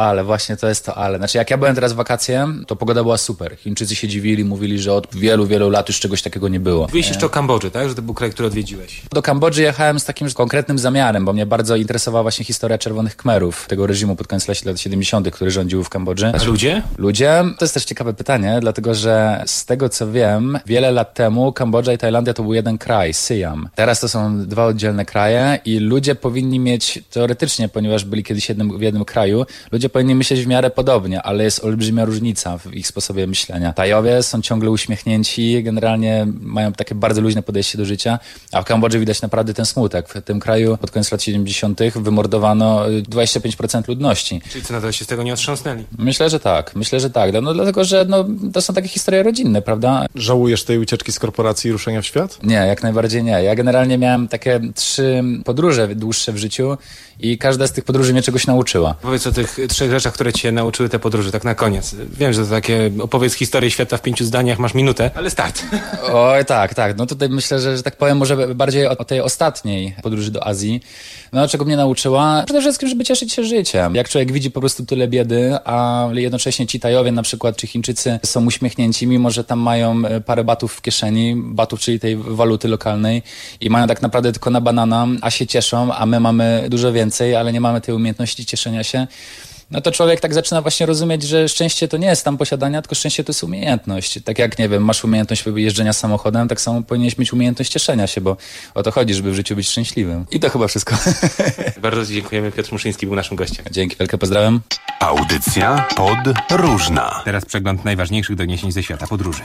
Speaker 22: ale. Znaczy jak ja byłem teraz w wakacje, to pogoda była super. Chińczycy się dziwili, mówili, że od wielu lat już czegoś takiego nie było.
Speaker 8: Mówiłeś jeszcze o Kambodży, tak? Że to był kraj, który odwiedziłeś.
Speaker 22: Do Kambodży jechałem z takim konkretnym zamiarem, bo mnie bardzo interesowała właśnie historia Czerwonych Khmerów, tego reżimu pod koniec lat 70., który rządził w Kambodży.
Speaker 8: A ludzie?
Speaker 22: Ludzie? To jest też ciekawe pytanie, dlatego że z tego co wiem, wiele lat temu Kambodża i Tajlandia to był jeden kraj, Siam. Teraz to są dwa oddzielne kraje i ludzie powinni mieć, teoretycznie, ponieważ byli kiedyś w jednym kraju, ludzie powinni myśleć w miarę podobnie, ale jest olbrzymia różnica w ich sposobie myślenia. Tajowie są ciągle uśmiechnięci, generalnie mają takie bardzo luźne podejście do życia, a w Kambodży widać naprawdę ten smutek. W tym kraju pod koniec lat 70. wymordowano 25% ludności.
Speaker 8: Czyli co, nadal się z tego nie otrząsnęli?
Speaker 22: Myślę, że tak. Dlatego, że to są takie historie rodzinne, prawda?
Speaker 21: Żałujesz tej ucieczki z korporacji i ruszenia w świat?
Speaker 22: Nie, jak najbardziej nie. Ja generalnie miałem takie 3 podróże dłuższe w życiu i każda z tych podróży mnie czegoś nauczyła.
Speaker 8: Powiedz o tych 3 rzeczach, które cię nauczyły te podróże, tak na koniec. Wiem, że to takie opowiedz historię świata w 5 zdaniach, masz minutę, ale start.
Speaker 22: Oj, tak. No tutaj myślę, że tak powiem może bardziej o tej ostatniej podróży do Azji. No, czego mnie nauczyła? Przede wszystkim, żeby cieszyć się życiem. Jak człowiek widzi po prostu tyle biedy, a jednocześnie ci Tajowie na przykład, czy Chińczycy są uśmiechnięci, mimo że tam mają parę batów w kieszeni, batów, czyli tej waluty lokalnej i mają tak naprawdę tylko na banana, a się cieszą, a my mamy dużo więcej, ale nie mamy tej umiejętności cieszenia się.
Speaker 7: no to człowiek tak zaczyna właśnie rozumieć, że szczęście to nie jest stan posiadania, tylko szczęście to jest umiejętność. Tak jak, nie wiem, masz umiejętność jeżdżenia samochodem, tak samo powinieneś mieć umiejętność cieszenia się, bo o to chodzi, żeby w życiu być szczęśliwym. I to chyba wszystko.
Speaker 8: Bardzo dziękujemy. Piotr Muszyński był naszym gościem.
Speaker 7: Dzięki wielkie, pozdrawiam.
Speaker 3: Audycja podróżna.
Speaker 8: Teraz przegląd najważniejszych doniesień ze świata podróży.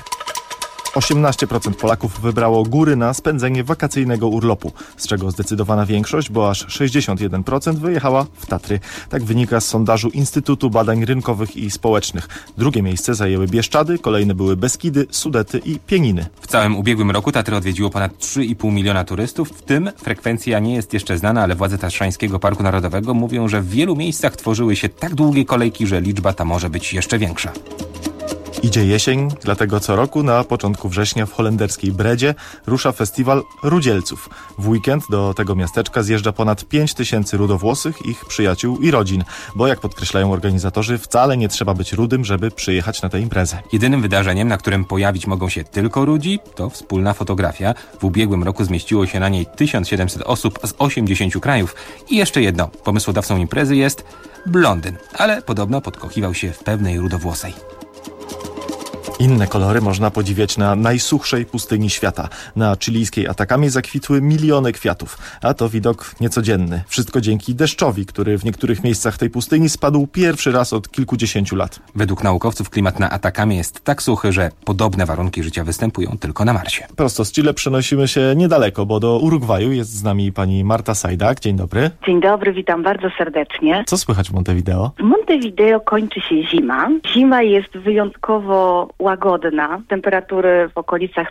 Speaker 21: 18% Polaków wybrało góry na spędzenie wakacyjnego urlopu, z czego zdecydowana większość, bo aż 61% wyjechała w Tatry. Tak wynika z sondażu Instytutu Badań Rynkowych i Społecznych. Drugie miejsce zajęły Bieszczady, kolejne były Beskidy, Sudety i Pieniny.
Speaker 8: W całym ubiegłym roku Tatry odwiedziło ponad 3,5 miliona turystów, w tym frekwencja nie jest jeszcze znana, ale władze Tatrzańskiego Parku Narodowego mówią, że w wielu miejscach tworzyły się tak długie kolejki, że liczba ta może być jeszcze większa.
Speaker 21: Idzie jesień, dlatego co roku na początku września w holenderskiej Bredzie rusza festiwal Rudzielców. W weekend do tego miasteczka zjeżdża ponad 5000 rudowłosych, ich przyjaciół i rodzin, bo jak podkreślają organizatorzy, wcale nie trzeba być rudym, żeby przyjechać na tę imprezę.
Speaker 8: Jedynym wydarzeniem, na którym pojawić mogą się tylko rudzi, to wspólna fotografia. W ubiegłym roku zmieściło się na niej 1700 osób z 80 krajów. I jeszcze jedno, pomysłodawcą imprezy jest blondyn, ale podobno podkochiwał się w pewnej rudowłosej.
Speaker 21: Inne kolory można podziwiać na najsuchszej pustyni świata. Na chilijskiej Atakamie zakwitły miliony kwiatów, a to widok niecodzienny. Wszystko dzięki deszczowi, który w niektórych miejscach tej pustyni spadł pierwszy raz od kilkudziesięciu lat.
Speaker 8: Według naukowców klimat na Atakamie jest tak suchy, że podobne warunki życia występują tylko na Marsie.
Speaker 21: Prosto z Chile przenosimy się niedaleko, bo do Urugwaju jest z nami pani Marta Sajdak. Dzień dobry.
Speaker 10: Dzień dobry, witam bardzo serdecznie.
Speaker 21: Co słychać w Montevideo?
Speaker 10: W Montevideo kończy się zima. Zima jest wyjątkowo łagodna, temperatury w okolicach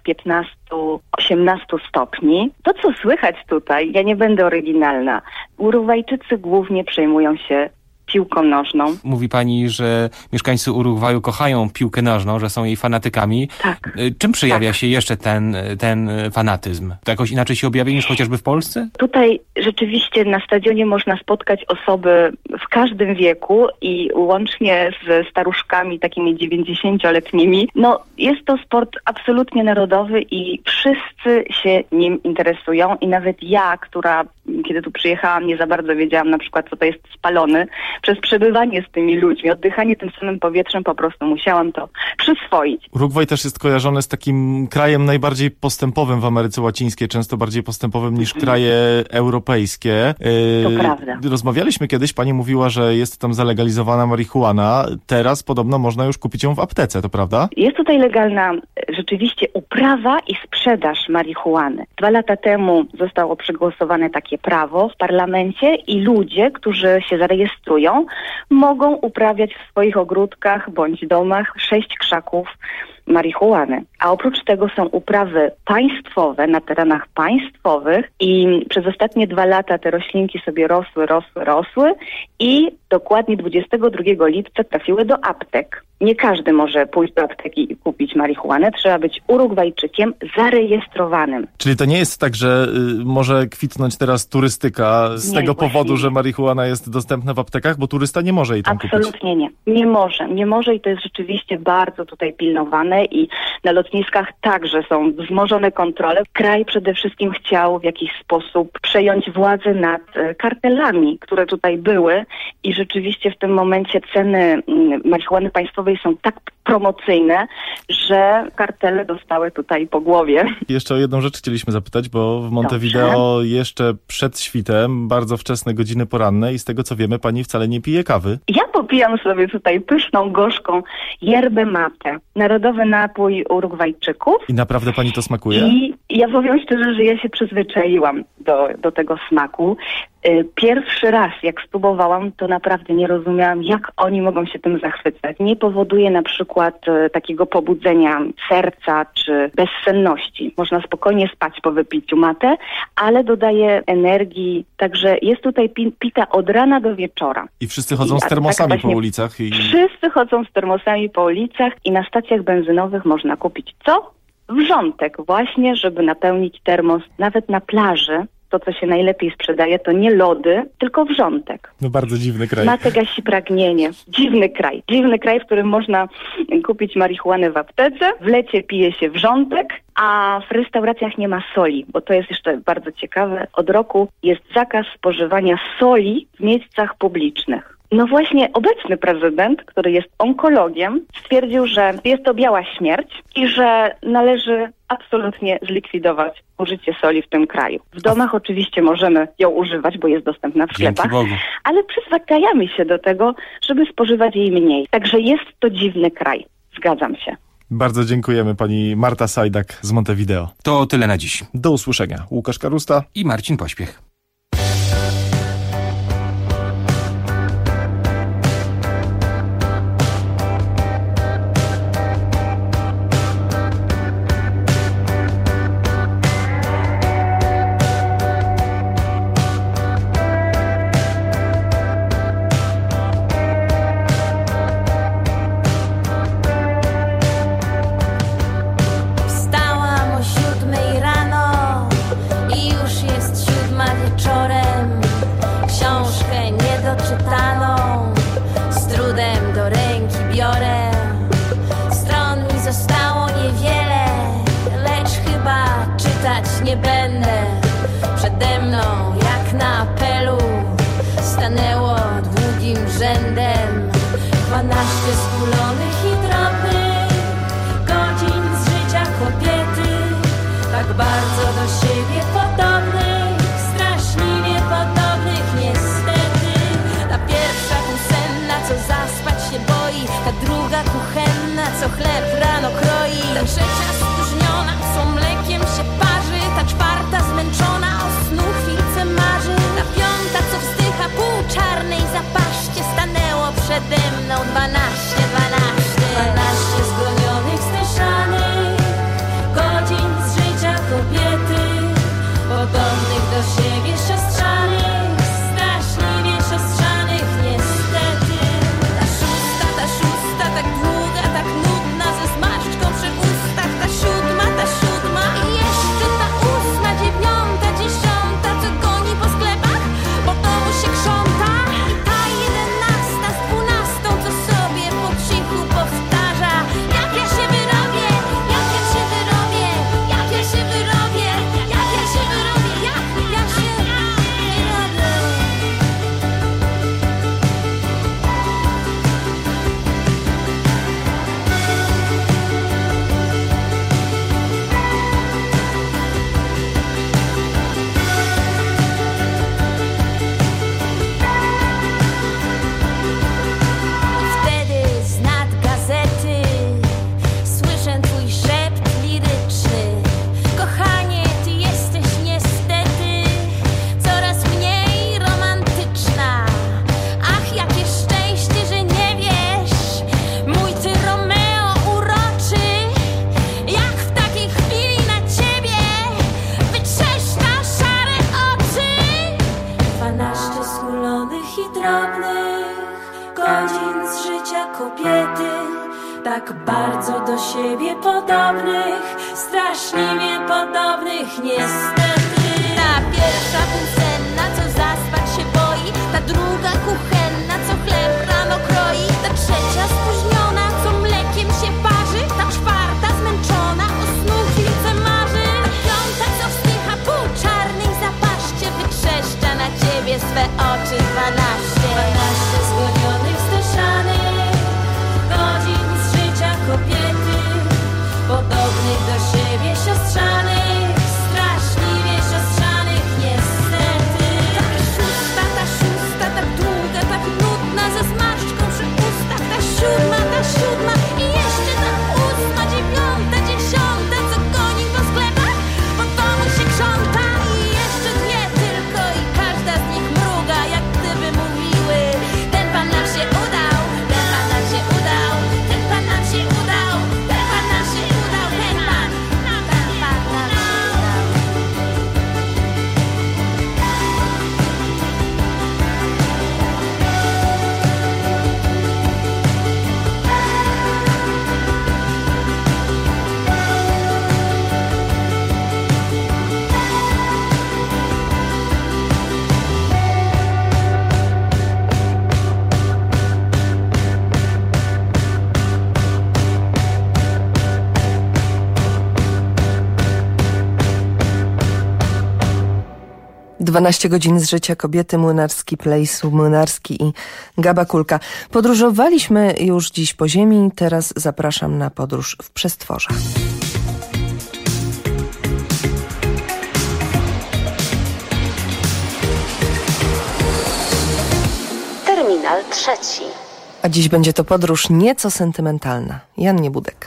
Speaker 10: 15-18 stopni. To, co słychać tutaj, ja nie będę oryginalna, Urugwajczycy głównie przejmują się piłką nożną.
Speaker 8: Mówi pani, że mieszkańcy Urugwaju kochają piłkę nożną, że są jej fanatykami.
Speaker 10: Tak.
Speaker 8: Czym przejawia się jeszcze ten fanatyzm? To jakoś inaczej się objawia niż chociażby w Polsce?
Speaker 10: Tutaj rzeczywiście na stadionie można spotkać osoby w każdym wieku i łącznie z staruszkami takimi 90-letnimi. No, jest to sport absolutnie narodowy i wszyscy się nim interesują i nawet ja, która kiedy tu przyjechałam, nie za bardzo wiedziałam na przykład, co to jest spalony. Przez przebywanie z tymi ludźmi, oddychanie tym samym powietrzem po prostu musiałam to przyswoić.
Speaker 21: Urugwaj też jest kojarzony z takim krajem najbardziej postępowym w Ameryce Łacińskiej, często bardziej postępowym niż kraje europejskie.
Speaker 10: To prawda.
Speaker 21: Rozmawialiśmy kiedyś, pani mówiła, że jest tam zalegalizowana marihuana. Teraz podobno można już kupić ją w aptece, to prawda?
Speaker 10: Jest tutaj legalna rzeczywiście uprawa i sprzedaż marihuany. 2 lata temu zostało przegłosowane takie prawo w parlamencie i ludzie, którzy się zarejestrują, mogą uprawiać w swoich ogródkach bądź domach 6 krzaków marihuany. A oprócz tego są uprawy państwowe na terenach państwowych i przez ostatnie 2 lata te roślinki sobie rosły i dokładnie 22 lipca trafiły do aptek. Nie każdy może pójść do apteki i kupić marihuanę. Trzeba być Urugwajczykiem zarejestrowanym.
Speaker 21: Czyli to nie jest tak, że może kwitnąć teraz turystyka z tego powodu, że marihuana jest dostępna w aptekach, bo turysta nie może jej tam kupić?
Speaker 10: Absolutnie nie. Nie może i to jest rzeczywiście bardzo tutaj pilnowane i na lotniskach także są wzmożone kontrole. Kraj przede wszystkim chciał w jakiś sposób przejąć władzę nad kartelami, które tutaj były i rzeczywiście w tym momencie ceny marihuany państwowej są tak promocyjne, że kartele dostały tutaj po głowie.
Speaker 21: Jeszcze o jedną rzecz chcieliśmy zapytać, bo w Montevideo jeszcze przed świtem, bardzo wczesne godziny poranne i z tego co wiemy, pani wcale nie pije kawy.
Speaker 10: Ja popijam sobie tutaj pyszną, gorzką yerbę mate, narodowy napój Urugwajczyków.
Speaker 21: I naprawdę pani to smakuje?
Speaker 10: I ja powiem szczerze, że ja się przyzwyczaiłam do tego smaku. Pierwszy raz, jak spróbowałam, to naprawdę nie rozumiałam, jak oni mogą się tym zachwycać. Nie powoduje na przykład takiego pobudzenia serca czy bezsenności. Można spokojnie spać po wypiciu mate, ale dodaje energii, także jest tutaj pita od rana do wieczora.
Speaker 21: I wszyscy chodzą z termosami po ulicach?
Speaker 10: Wszyscy chodzą z termosami po ulicach i na stacjach benzynowych można kupić co? Wrzątek właśnie, żeby napełnić termos nawet na plaży. To, co się najlepiej sprzedaje, to nie lody, tylko wrzątek.
Speaker 21: No bardzo dziwny kraj.
Speaker 10: Mate gasi pragnienie. Dziwny kraj, w którym można kupić marihuanę w aptece, w lecie pije się wrzątek, a w restauracjach nie ma soli, bo to jest jeszcze bardzo ciekawe. Od roku jest zakaz spożywania soli w miejscach publicznych. No właśnie obecny prezydent, który jest onkologiem, stwierdził, że jest to biała śmierć i że należy absolutnie zlikwidować użycie soli w tym kraju. W domach oczywiście możemy ją używać, bo jest dostępna w sklepach, ale przyzwyczajamy się do tego, żeby spożywać jej mniej. Także jest to dziwny kraj. Zgadzam się.
Speaker 21: Bardzo dziękujemy, pani Marta Sajdak z Montevideo.
Speaker 8: To tyle na dziś.
Speaker 21: Do usłyszenia. Łukasz Karusta
Speaker 8: i Marcin Pośpiech.
Speaker 5: Nie będę przede mną jak na apelu stanęło długim rzędem 12 skulonych i drobnych godzin z życia kobiety, tak bardzo do siebie podobnych, straszliwie podobnych niestety. Ta pierwsza kusenna, co zaspać się boi, ta druga kuchenna, co chleb rano kroi, ta trzecia spóźniona, co mlekiem się parzy, ta czwarta zmęczona, o snu chwilce marzy, ta piąta, co wzdycha pół czarnej zapaszcie, stanęło przede mną 12 zgonionych, styszanych godzin z życia kobiety, podobnych do siebie siostrzanych, straszliwie siostrzanych niestety. Ta szósta, tak długa, tak nudna, ze zmarszczką przy ustach, ta siódma i jeszcze ta ósma, dziewiąta, dziesiąta, co goni po sklepach, bo domu się krząta, i ta 11 z 12, co sobie po cichu powtarza: jak ja się wyrobię, jak ja się wyrobię, jak ja się wyrobię, jak ja się wyrobię, jak ja się wyrobię. Wtedy z nad gazety słyszę twój szept liryczny: kochanie, ty jesteś niestety coraz mniej romantyczna. Ach, jakie szczęście, że nie wiesz, mój ty Romeo uroczy, jak w takiej chwili na ciebie wytrzeszcza szare oczy. 12 skulonych i drobnych godzin z życia kobiety, tak bardzo do siebie podobnych, straszliwie podobnych niestety. Ta pierwsza kuchenna, co zaspać się boi, ta druga kuchenna, co chleb rano kroi, ta trzecia spóźniona, co mlekiem się parzy, ta czwarta zmęczona, o snu chwilce marzy, ta piąta, co wzdycha pół czarnej zapaszcie, wytrzeszcza na ciebie swe oczy. 12 zgonionych, styszanych godzin z życia kobiety, podobnych do siebie siostrzanych, straszliwie siostrzanych niestety. Ta szósta, tak długa, tak nudna, ze zmarszczką
Speaker 4: 12 godzin z życia kobiety, Młynarski Place, Młynarski i Gaba Kulka. Podróżowaliśmy już dziś po ziemi, teraz zapraszam na podróż w przestworza.
Speaker 9: Terminal 3.
Speaker 4: A dziś będzie to podróż nieco sentymentalna. Jan Niebudek.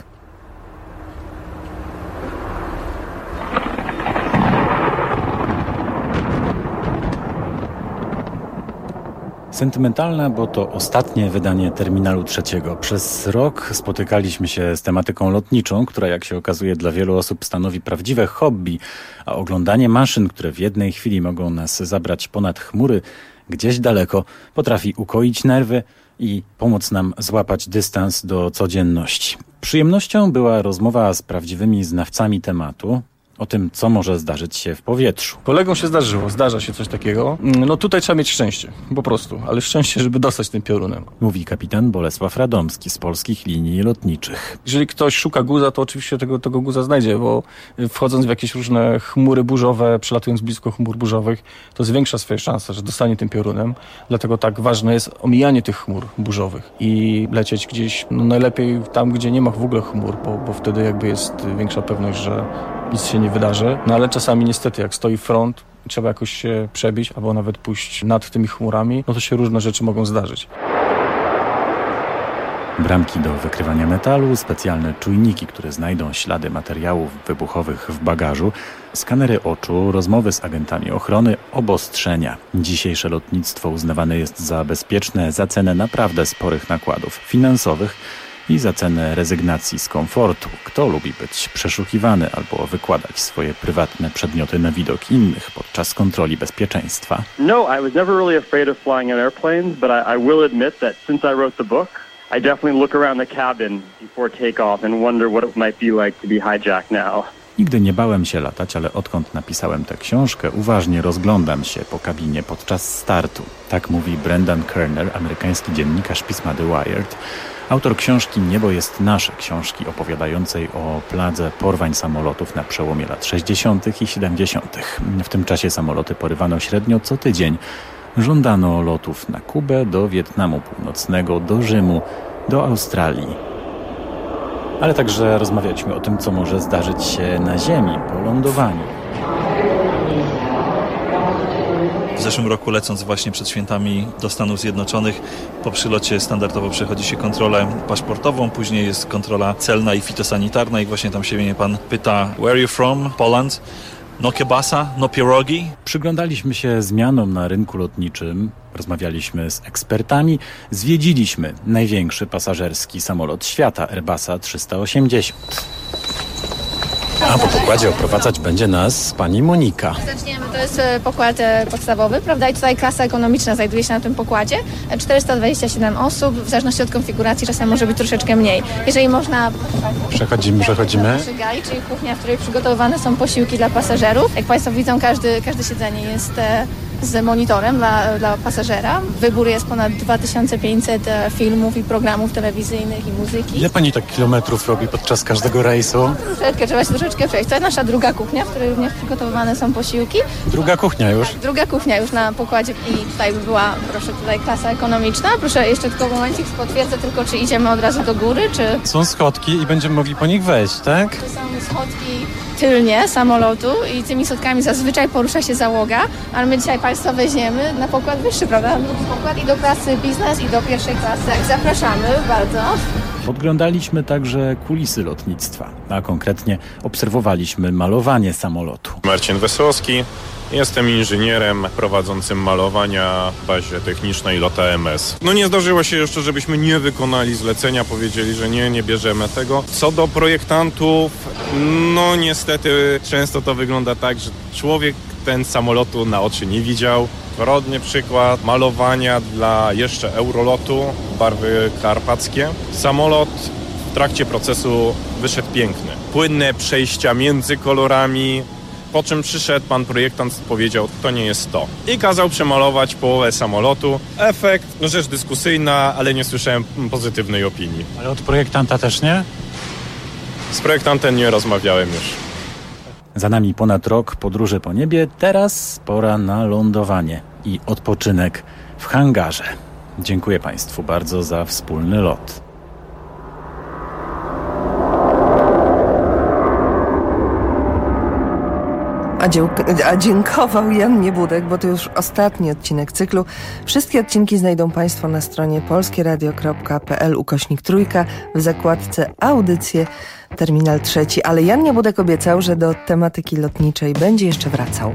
Speaker 12: Sentymentalna, bo to ostatnie wydanie Terminalu 3. Przez rok spotykaliśmy się z tematyką lotniczą, która jak się okazuje dla wielu osób stanowi prawdziwe hobby, a oglądanie maszyn, które w jednej chwili mogą nas zabrać ponad chmury, gdzieś daleko, potrafi ukoić nerwy i pomóc nam złapać dystans do codzienności. Przyjemnością była rozmowa z prawdziwymi znawcami tematu, o tym, co może zdarzyć się w powietrzu.
Speaker 23: Kolegom się zdarza się coś takiego. No tutaj trzeba mieć szczęście, po prostu, ale szczęście, żeby dostać tym piorunem.
Speaker 12: Mówi kapitan Bolesław Radomski z Polskich Linii Lotniczych.
Speaker 23: Jeżeli ktoś szuka guza, to oczywiście tego guza znajdzie, bo wchodząc w jakieś różne chmury burzowe, przelatując blisko chmur burzowych, to zwiększa swoje szanse, że dostanie tym piorunem. Dlatego tak ważne jest omijanie tych chmur burzowych i lecieć gdzieś, najlepiej tam, gdzie nie ma w ogóle chmur, bo wtedy jakby jest większa pewność, że nic się nie wydarzy. No ale czasami niestety, jak stoi front, trzeba jakoś się przebić, albo nawet pójść nad tymi chmurami, no to się różne rzeczy mogą zdarzyć.
Speaker 12: Bramki do wykrywania metalu, specjalne czujniki, które znajdą ślady materiałów wybuchowych w bagażu, skanery oczu, rozmowy z agentami ochrony, obostrzenia. Dzisiejsze lotnictwo uznawane jest za bezpieczne za cenę naprawdę sporych nakładów finansowych i za cenę rezygnacji z komfortu. Kto lubi być przeszukiwany albo wykładać swoje prywatne przedmioty na widok innych podczas kontroli bezpieczeństwa?
Speaker 24: No, I was never really afraid of flying in airplanes, but I will admit that since I wrote the book, I definitely look around the cabin before takeoff and wonder what it might be like to be hijacked now.
Speaker 12: Nigdy nie bałem się latać, ale odkąd napisałem tę książkę, uważnie rozglądam się po kabinie podczas startu. Tak mówi Brendan Kerner, amerykański dziennikarz pisma The Wired. Autor książki Niebo jest nasze, książki opowiadającej o pladze porwań samolotów na przełomie lat 60. i 70. W tym czasie samoloty porywano średnio co tydzień. Żądano lotów na Kubę, do Wietnamu Północnego, do Rzymu, do Australii. Ale także rozmawialiśmy o tym, co może zdarzyć się na ziemi po lądowaniu.
Speaker 25: W zeszłym roku, lecąc właśnie przed świętami do Stanów Zjednoczonych, po przylocie standardowo przechodzi się kontrolę paszportową, później jest kontrola celna i fitosanitarna i właśnie tam się mnie pan pyta: where are you from? Poland? No kielbasa? No pierogi?
Speaker 12: Przyglądaliśmy się zmianom na rynku lotniczym, rozmawialiśmy z ekspertami, zwiedziliśmy największy pasażerski samolot świata, Airbusa 380. A po pokładzie oprowadzać będzie nas pani Monika.
Speaker 26: Zaczniemy, to jest pokład podstawowy, prawda? I tutaj klasa ekonomiczna znajduje się na tym pokładzie. 427 osób, w zależności od konfiguracji czasem może być troszeczkę mniej. Jeżeli można...
Speaker 12: Przechodzimy.
Speaker 26: Gali, czyli kuchnia, w której przygotowywane są posiłki dla pasażerów. Jak Państwo widzą, każde siedzenie jest z monitorem dla pasażera. Wybór jest ponad 2500 filmów i programów telewizyjnych i muzyki.
Speaker 12: Ile pani tak kilometrów robi podczas każdego rejsu?
Speaker 26: Trzeba się troszeczkę przejść. To jest nasza druga kuchnia, w której również przygotowywane są posiłki.
Speaker 12: Druga kuchnia już?
Speaker 26: Tak, druga kuchnia już na pokładzie i tutaj by była, proszę, tutaj klasa ekonomiczna. Proszę jeszcze tylko momencik, potwierdzę tylko, czy idziemy od razu do góry, czy...
Speaker 12: Są schodki i będziemy mogli po nich wejść, tak?
Speaker 26: To są schodki tylnie samolotu i tymi schodkami zazwyczaj porusza się załoga, ale my dzisiaj Państwa weźmiemy na pokład wyższy, prawda? Na drugi pokład i do klasy biznes i do pierwszej klasy. Tak, zapraszamy bardzo.
Speaker 12: Podglądaliśmy także kulisy lotnictwa, a konkretnie obserwowaliśmy malowanie samolotu.
Speaker 27: Marcin Wesołowski, jestem inżynierem prowadzącym malowania w bazie technicznej LOT AMS. No nie zdarzyło się jeszcze, żebyśmy nie wykonali zlecenia, powiedzieli, że nie bierzemy tego. Co do projektantów, no niestety często to wygląda tak, że człowiek ten samolotu na oczy nie widział. Rodny przykład malowania dla jeszcze Eurolotu, barwy karpackie. Samolot w trakcie procesu wyszedł piękny. Płynne przejścia między kolorami, po czym przyszedł pan projektant, powiedział, to nie jest to. I kazał przemalować połowę samolotu. Efekt, no rzecz dyskusyjna, ale nie słyszałem pozytywnej opinii.
Speaker 12: Ale od projektanta też nie?
Speaker 27: Z projektantem nie rozmawiałem już.
Speaker 12: Za nami ponad rok podróży po niebie, teraz pora na lądowanie i odpoczynek w hangarze. Dziękuję Państwu bardzo za wspólny lot.
Speaker 4: A dziękował Jan Niebudek, bo to już ostatni odcinek cyklu. Wszystkie odcinki znajdą Państwo na stronie polskieradio.pl/3 w zakładce audycje Terminal 3. Ale Jan Niebudek obiecał, że do tematyki lotniczej będzie jeszcze wracał.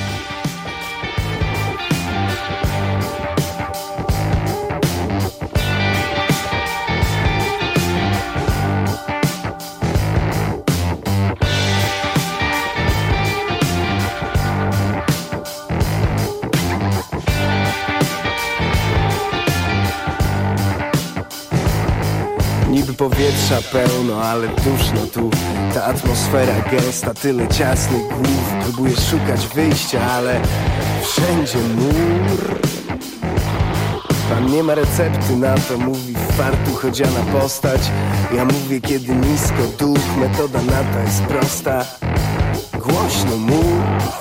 Speaker 1: Niby powietrza pełno, ale duszno tu. Ta atmosfera gęsta, tyle ciasnych głów. Próbuję szukać wyjścia, ale wszędzie mur. Pan nie ma recepty na to, mówi w fartuch odziana postać. Ja mówię, kiedy nisko duch, metoda na to jest prosta. Głośno mów.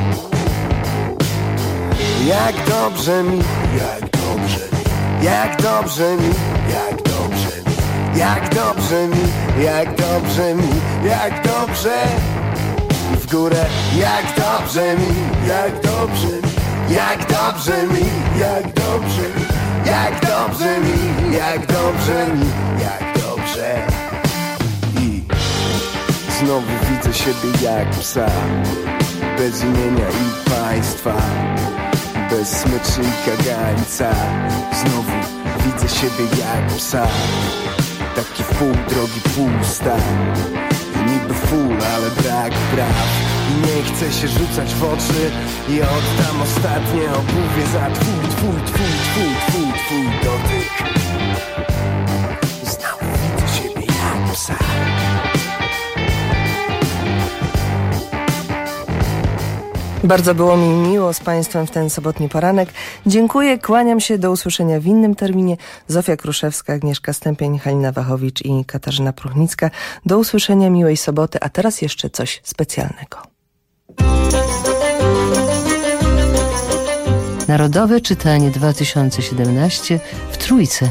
Speaker 1: Jak dobrze mi, jak dobrze mi, jak dobrze mi, jak dobrze mi. Jak dobrze mi, jak dobrze mi, jak dobrze. W górę, jak dobrze mi, jak dobrze mi, jak dobrze mi, jak dobrze mi, jak dobrze mi, jak dobrze mi, jak dobrze. I znowu widzę siebie jak psa, bez imienia i państwa, bez smyczy i kagańca. Znowu widzę siebie jak psa, taki w pół drogi pustak. I niby full, ale brak praw. I nie chcę się rzucać w oczy i oddam ostatnie obuwie za twój dotyk. Znowu widzę siebie jak psa.
Speaker 4: Bardzo było mi miło z Państwem w ten sobotni poranek. Dziękuję, kłaniam się, do usłyszenia w innym terminie. Zofia Kruszewska, Agnieszka Stępień, Halina Wachowicz i Katarzyna Pruchnicka. Do usłyszenia, miłej soboty, a teraz jeszcze coś specjalnego.
Speaker 11: Narodowe czytanie 2017 w Trójce.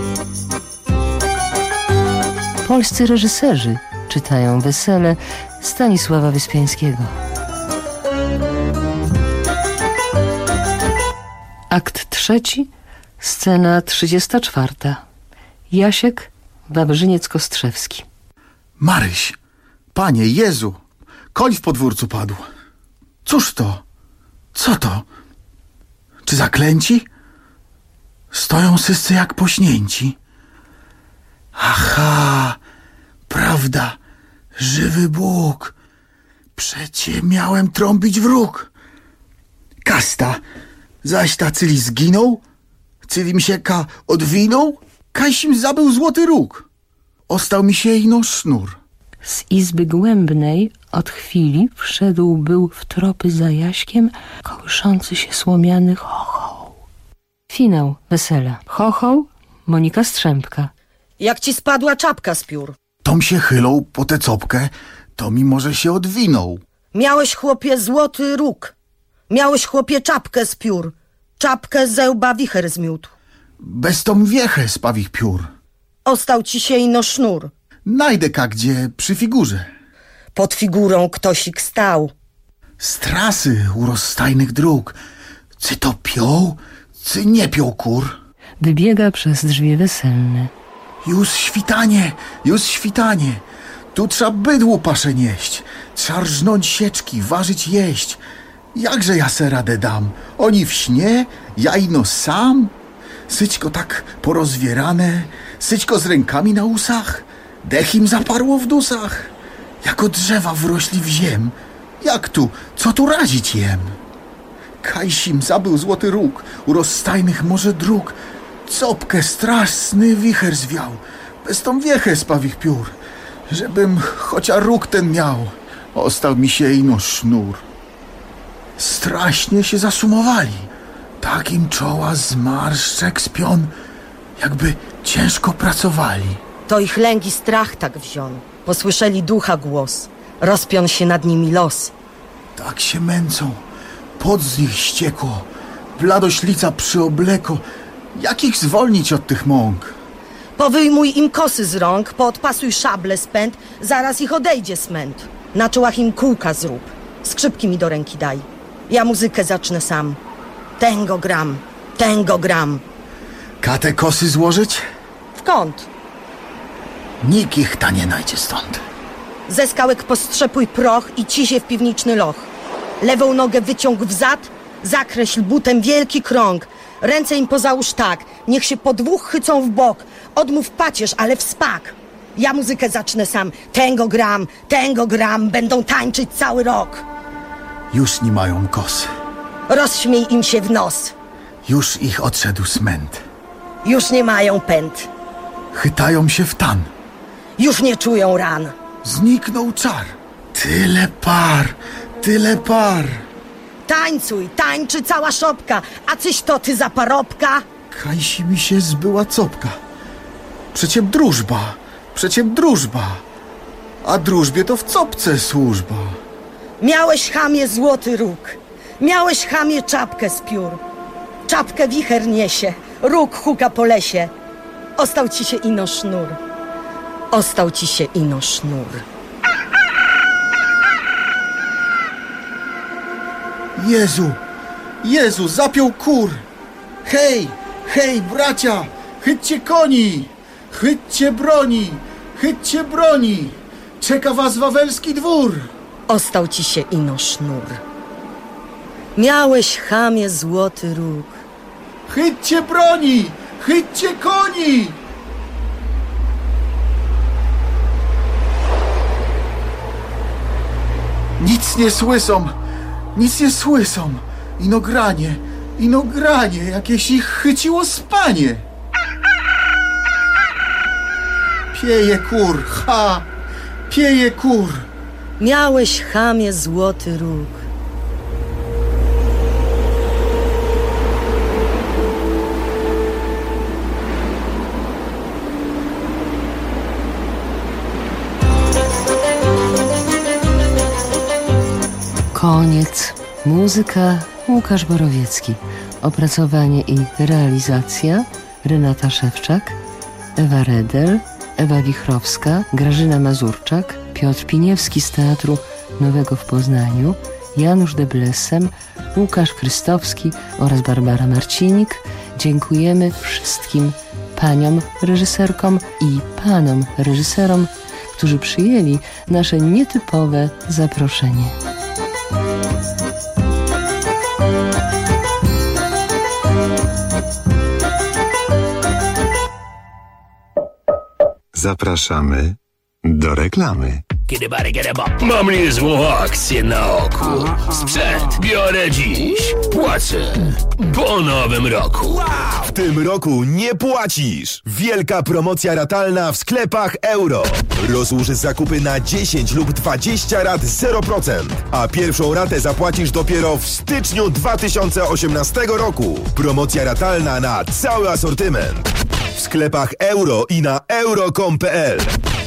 Speaker 11: Polscy reżyserzy czytają Wesele Stanisława Wyspiańskiego. Akt 3, scena 34. Jasiek, Wawrzyniec-Kostrzewski.
Speaker 13: Maryś, Panie Jezu, koń w podwórcu padł. Cóż to? Co to? Czy zaklęci? Stoją wszyscy jak pośnięci. Aha, prawda, żywy Bóg. Przecie miałem trąbić wróg. Kasta, zaś ta cyli zginął? Cyli mi się odwinął? Kaś zabył złoty róg. Ostał mi się ino sznur.
Speaker 11: Z izby głębnej od chwili wszedł był w tropy za Jaśkiem kołyszący się słomiany chochoł. Finał wesela. Chochoł, Monika Strzępka.
Speaker 14: Jak ci spadła czapka z piór?
Speaker 13: Tom się chylał po tę copkę, to mi może się odwinął.
Speaker 14: Miałeś, chłopie, złoty róg. Miałeś, chłopie, czapkę z piór. Czapkę ze łba wicher zmiótł.
Speaker 13: Bez tą wiechę z pawich piór.
Speaker 14: Ostał ci się ino sznur.
Speaker 13: Najdę gdzie przy figurze.
Speaker 14: Pod figurą ktośik stał.
Speaker 13: Z trasy u rozstajnych dróg. Czy to piął, czy nie piął kur?
Speaker 11: Wybiega przez drzwi weselne.
Speaker 13: Już świtanie, już świtanie. Tu trzeba bydłu paszę nieść. Trzeba rżnąć sieczki, ważyć jeść. Jakże ja se radę dam? Oni w śnie, ja ino sam? Syćko tak porozwierane, syćko z rękami na usach. Dech im zaparło w dusach. Jako drzewa wrośli w ziem. Jak tu, co tu razić jem? Kajsim zabył złoty róg, u rozstajnych może dróg. Copkę straszny wicher zwiał, bez tą wiechę z pawich piór. Żebym chocia róg ten miał, ostał mi się ino sznur. Straśnie się zasumowali, tak im czoła zmarszczek z pion, jakby ciężko pracowali.
Speaker 14: To ich lęk i strach tak wziął. Posłyszeli ducha głos. Rozpiął się nad nimi los.
Speaker 13: Tak się męcą, pot z nich ściekło, bladość lica przyobleko. Jak ich zwolnić od tych mąk?
Speaker 14: Powyjmuj im kosy z rąk, poodpasuj szable z pęd, zaraz ich odejdzie smęt. Na czołach im kółka zrób, skrzypki mi do ręki daj. Ja muzykę zacznę sam. Tęgo gram.
Speaker 13: Te kosy złożyć?
Speaker 14: W kąt.
Speaker 13: Nikt ich ta nie najdzie stąd.
Speaker 14: Ze skałek postrzepuj proch i cisie w piwniczny loch. Lewą nogę wyciąg w zad, zakreśl butem wielki krąg. Ręce im pozałóż tak, niech się po dwóch chycą w bok. Odmów pacierz, ale w spak. Ja muzykę zacznę sam. Tęgo gram, będą tańczyć cały rok.
Speaker 13: Już nie mają kosy.
Speaker 14: Rozśmiej im się w nos.
Speaker 13: Już ich odszedł smęt.
Speaker 14: Już nie mają pęd.
Speaker 13: Chytają się w tan.
Speaker 14: Już nie czują ran.
Speaker 13: Zniknął czar. Tyle par.
Speaker 14: Tańcuj, tańczy cała szopka. A cyś to ty za parobka?
Speaker 13: Kajsi mi się zbyła copka. Przeciem drużba. A drużbie to w copce służba.
Speaker 14: Miałeś, chamie, złoty róg. Miałeś, chamie, czapkę z piór. Czapkę wicher niesie, róg huka po lesie. Ostał ci się ino sznur.
Speaker 13: Jezu, zapiął kur. Hej, bracia, chyćcie koni, chyćcie broni. Czeka was wawelski dwór.
Speaker 14: Ostał ci się ino sznur. Miałeś, chamie, złoty róg.
Speaker 13: Chyćcie broni, chyćcie koni. Nic nie słysą. Ino granie, jakieś ich chyciło spanie. Pieje kur.
Speaker 14: Miałeś, chamie, złoty róg.
Speaker 11: Koniec. Muzyka Łukasz Borowiecki. Opracowanie i realizacja Renata Szewczak, Ewa Redel, Ewa Wichrowska, Grażyna Mazurczak, Piotr Piniewski z Teatru Nowego w Poznaniu, Janusz Deblesem, Łukasz Krystowski oraz Barbara Marcinik. Dziękujemy wszystkim paniom reżyserkom i panom reżyserom, którzy przyjęli nasze nietypowe zaproszenie.
Speaker 3: Zapraszamy do reklamy.
Speaker 2: Mam niezłą akcję na oku. Sprzęt biorę dziś, płacę po nowym roku.
Speaker 6: W tym roku nie płacisz! Wielka promocja ratalna w sklepach Euro. Rozłóż zakupy na 10 lub 20 rat 0%, a pierwszą ratę zapłacisz dopiero w styczniu 2018 roku. Promocja ratalna na cały asortyment. W sklepach Euro i na euro.com.pl.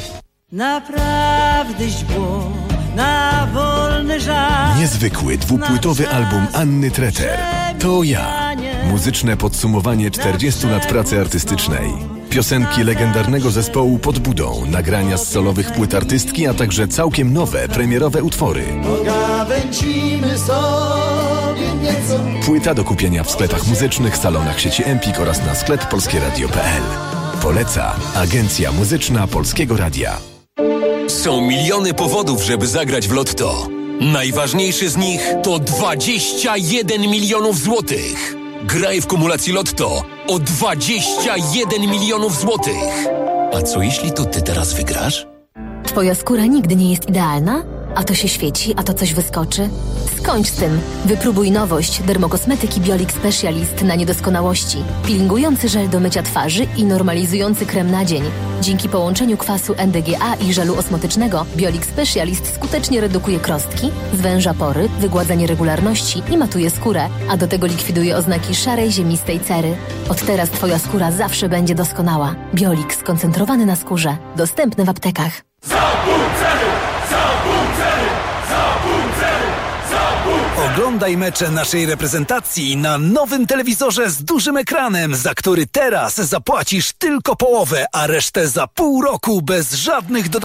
Speaker 15: Naprawdę było na wolny żart.
Speaker 6: Niezwykły dwupłytowy album Anny Treter. To ja. Muzyczne podsumowanie 40 lat pracy artystycznej. Piosenki legendarnego zespołu Pod Budą, nagrania z solowych płyt artystki, a także całkiem nowe, premierowe utwory.
Speaker 15: Pogawędzimy sobie nieco.
Speaker 6: Płyta do kupienia w sklepach muzycznych, salonach sieci Empik oraz na sklep polskieradio.pl. Poleca Agencja Muzyczna Polskiego Radia.
Speaker 2: Są miliony powodów, żeby zagrać w Lotto. Najważniejszy z nich to 21 milionów złotych. Graj w kumulacji Lotto o 21 milionów złotych. A co jeśli to ty teraz wygrasz?
Speaker 16: Twoja skóra nigdy nie jest idealna? A to się świeci, a to coś wyskoczy? Skończ z tym. Wypróbuj nowość dermokosmetyki Biolix Specialist na niedoskonałości. Peelingujący żel do mycia twarzy i normalizujący krem na dzień. Dzięki połączeniu kwasu NDGA i żelu osmotycznego Biolix Specialist skutecznie redukuje krostki, zwęża pory, wygładza nieregularności i matuje skórę, a do tego likwiduje oznaki szarej, ziemistej cery. Od teraz twoja skóra zawsze będzie doskonała. Biolix skoncentrowany na skórze. Dostępny w aptekach.
Speaker 2: Za pół ceny!
Speaker 7: Oglądaj mecze naszej reprezentacji na nowym telewizorze z dużym ekranem, za który teraz zapłacisz tylko połowę, a resztę za pół roku bez żadnych dodatków.